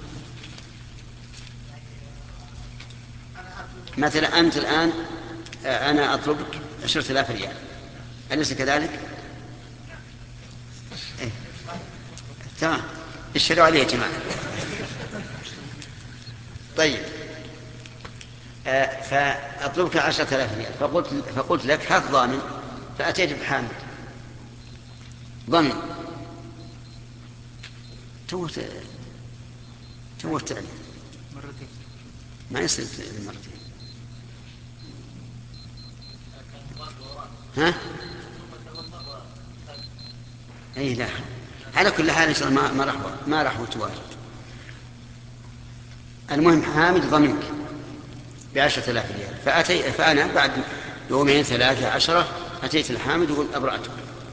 مثلا أنت الآن أنا أطلبك عشرة آلاف ريال، أليس كذلك؟ إيه؟ تمام، اشتروا عليه يا جماعة. طيب، آه فأطلبك عشرة آلاف ريال، فقلت, فقلت لك هات ضامن، فأتيت بحامد ضمن، توت توت عليه مرتين، ما يصير مرتين. ها؟ أي لا، على كل حال إن شاء الله ما ما راح ما راح تواجد. المهم حامد ضمنك بعشرة آلاف ريال، فأتي فأنا بعد يومين ثلاثة عشرة أتيت الحامد وقلت أبرأتك،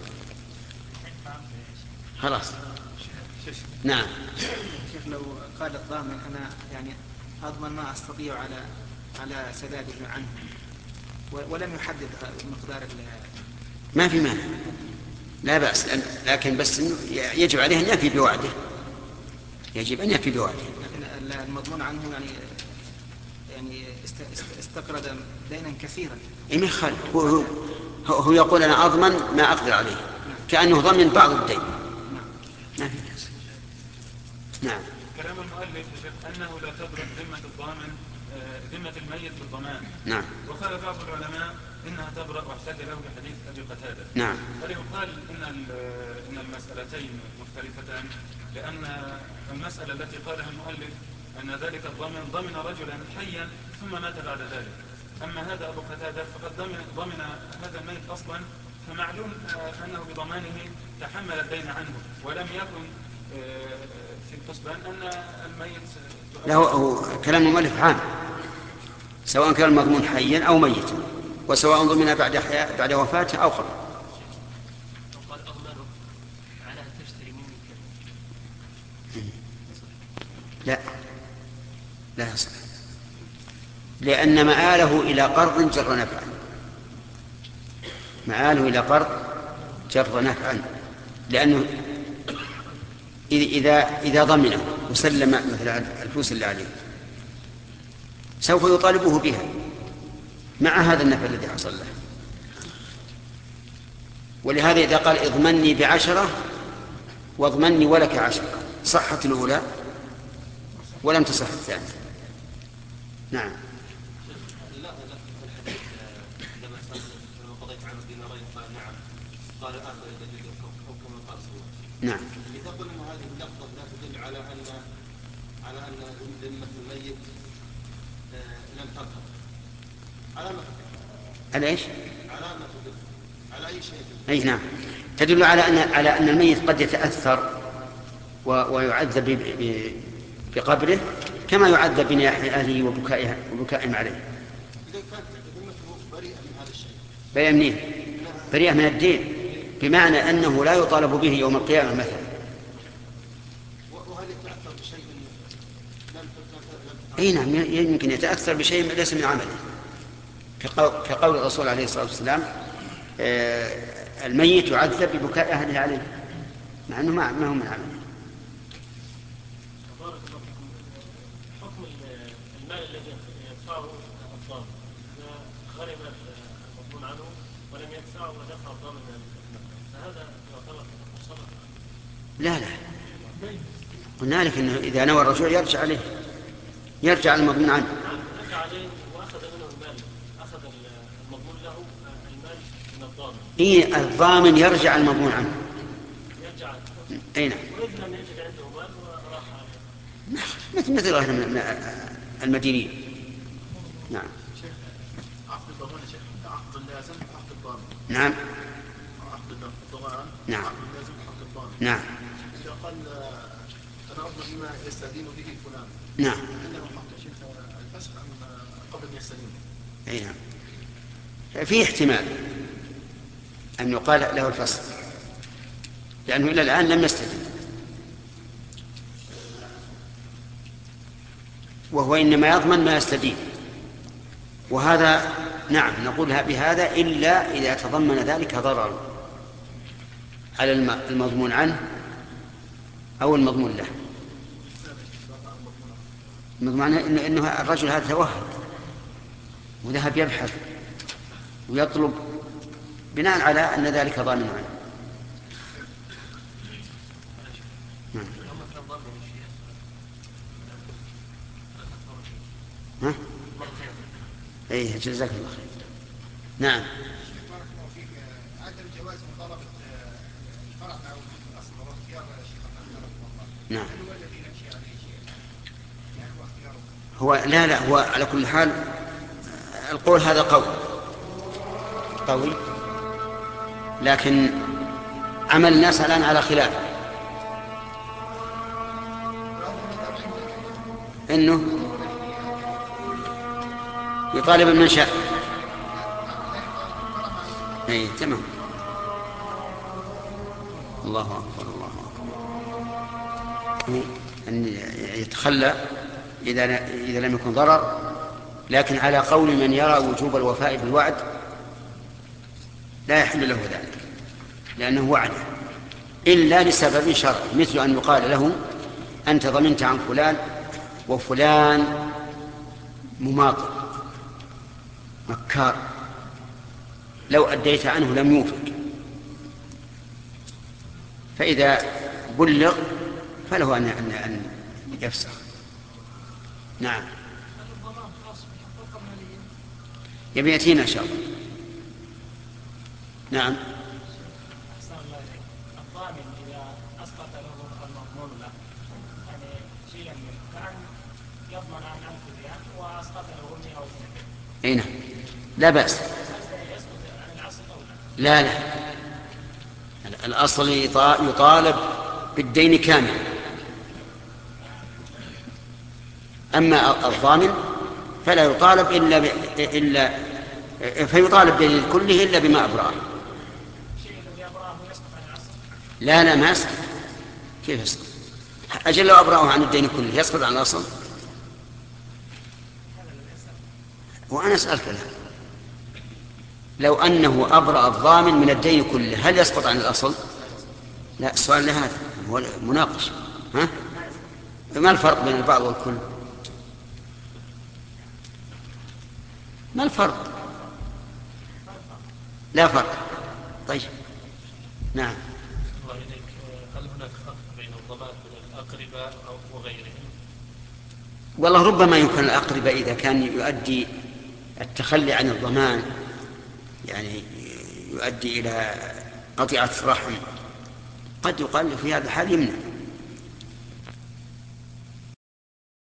خلاص. نعم. شيخ، لو قال الضامن أنا يعني أضمن ما أستطيع على على سداده عنه ولم يحدد مقدار ما في مانع، لا بأس، لكن بس يجب عليه أن يفي بوعده، يجب أن يفي بوعده. لكن المضمون عنه يعني يعني استقرض دينا كثيرا. إيه ما يخالف، هو, هو, هو يقول أنا أضمن ما أقدر عليه، كأنه ضمن بعض الدين. ما في بأس. نعم. كلام المؤلف أنه لا تبرأ ذمة الضامن ذمة الميت بالضمان. نعم. وقال بعض العلماء إنها تبرأ، واحتج له بحديث أبي قتادة. نعم. فليقال إن إن المسألتين مختلفتان، لأن المسألة التي قالها المؤلف أن ذلك الضامن ضمن رجلا حيا ثم مات بعد ذلك، أما هذا أبو قتادة فقد ضمن, ضمن هذا الميت أصلا فمعلوم أنه بضمانه تحمل الدين عنه، ولم يكن في الحسبان أن الميت. لا، هو كلام المؤلف عام، سواء كان المضمون حيا أو ميتا، وسواء ضمن بعد حياة بعد وفاته أو قبل. وقال أضمنه على أن تشتري مني كذا. لا لا يصح، لأن مآله إلى قرض جر نفعا، مآله إلى قرض جر نفعا، لأنه إذا إذا ضمنه وسلم مثلا الفلوس اللي عليه سوف يطالبه بها مع هذا النفع الذي حصل له. ولهذا إذا قال اضمني بعشرة واضمني ولك عشرة صحت الأولى ولم تصح الثانية. نعم. لا لا الحديث لما لما قضيت عنه دينارين قال نعم، قال الآن أو كما قال صلى الله عليه وسلم. نعم. إذا قلنا هذه اللفظة لا تدل على أن على أن ذمة الميت لم تنقض، على ما تدل؟ على إيش؟ على ما تدل؟ على أي شيء؟ أي نعم، تدل على أن على أن الميت قد يتأثر ويعذب بقبره كما يعذب بنياح أهله وبكائها وبكائهم عليه. إذا كانت ذمته بريئة من هذا الشيء. بريئة منين؟ بريئة من الدين، بمعنى أنه لا يطالب به يوم القيامة مثلا. وهل يتأثر بشيء لم أي نعم، يمكن يتأثر بشيء ليس من عمله، كقول الرسول عليه الصلاة والسلام الميت يعذب ببكاء أهله عليه مع أنه ما هو من عمله. حكم المال الذي يدفعه الضامن إذا غرم المضمون عنه ولم يدفعه ودفع الضامن فهذا يعتبر صدقة؟ لا لا، قلنا لك انه اذا نوى الرجوع يرجع عليه، يرجع المضمون عنه. رجع عليه واخذ منه المال، اخذ المضمون له المال من الضامن. اي الضامن يرجع المضمون عنه. يرجع عنه. اي نعم. واذا لم يجد عنده مال وراح عليه. مثل مثل غير من المدينين. نعم. عقد الضمان شيخ، عقد اللازم عقد الضامن. نعم. عقد الضمان. نعم. عقد اللازم عقد الضامن. نعم. إذا قال أنا أضمن بما يستدين به فلان. نعم. عنده حق شيخ الفسخ أم قبل أن يستدين؟ أي نعم. في احتمال أن يقال له الفسخ لأنه إلى الآن لم يستدين، وهو إنما يضمن ما يستدين، وهذا نعم نقول بهذا إلا إذا تضمن ذلك ضرر على المضمون عنه أو المضمون له. المضمون إنه, إنه الرجل هذا توهد وذهب يبحث ويطلب بناء على أن ذلك ضامن عنه. نعم. ها؟ ايه جزاك الله خير. نعم. عدم جواز مطالبة الفرع مع الأصل واختيار الشيخ. نعم. هو الذي نمشي عليه شيء يعني هو اختياره. هو لا لا هو على كل حال القول هذا قول قوي، لكن عمل الناس الآن على خلاف إنه يطالب من شاء. اي تمام. الله اكبر الله اكبر. ان يتخلى اذا اذا لم يكن ضرر، لكن على قول من يرى وجوب الوفاء بالوعد لا يحل له ذلك لانه وعده الا لسبب شرعي، مثل ان يقال له انت ضمنت عن فلان وفلان مماطل مكار لو أديت عنه لم يوفق، فإذا بلغ فله أن أن يفسخ. نعم. يبي يأتينا إن شاء الله. نعم. الضامن إذا أسقط له المضمون له يعني شيئا كان يضمن عن أنفذها وأسقط له مئة أو اثنين. أي نعم لا بأس. لا لا الأصل يطالب بالدين كاملا. أما الضامن فلا يطالب إلا, ب... إلا فيطالب بالدين كله إلا بما أبرأه. لا لا ما يسقط. كيف يسقط؟ أجل لو أبرأه عن الدين كله يسقط عن الأصل؟ وأنا أسألك له لو أنه أبرأ الضامن من الدين كله هل يسقط عن الأصل؟ لا، السؤال لهذا هو مناقش. ها؟ ما الفرق بين البعض والكل؟ ما الفرق؟ لا فرق. طيب نعم. هل هناك فرق بين الضمان من الأقرباء أو وغيرهم؟ والله ربما يمكن الأقرباء إذا كان يؤدي التخلي عن الضمان يعني يؤدي إلى قطيعة الرحم قد يقال في هذا الحال يمنع.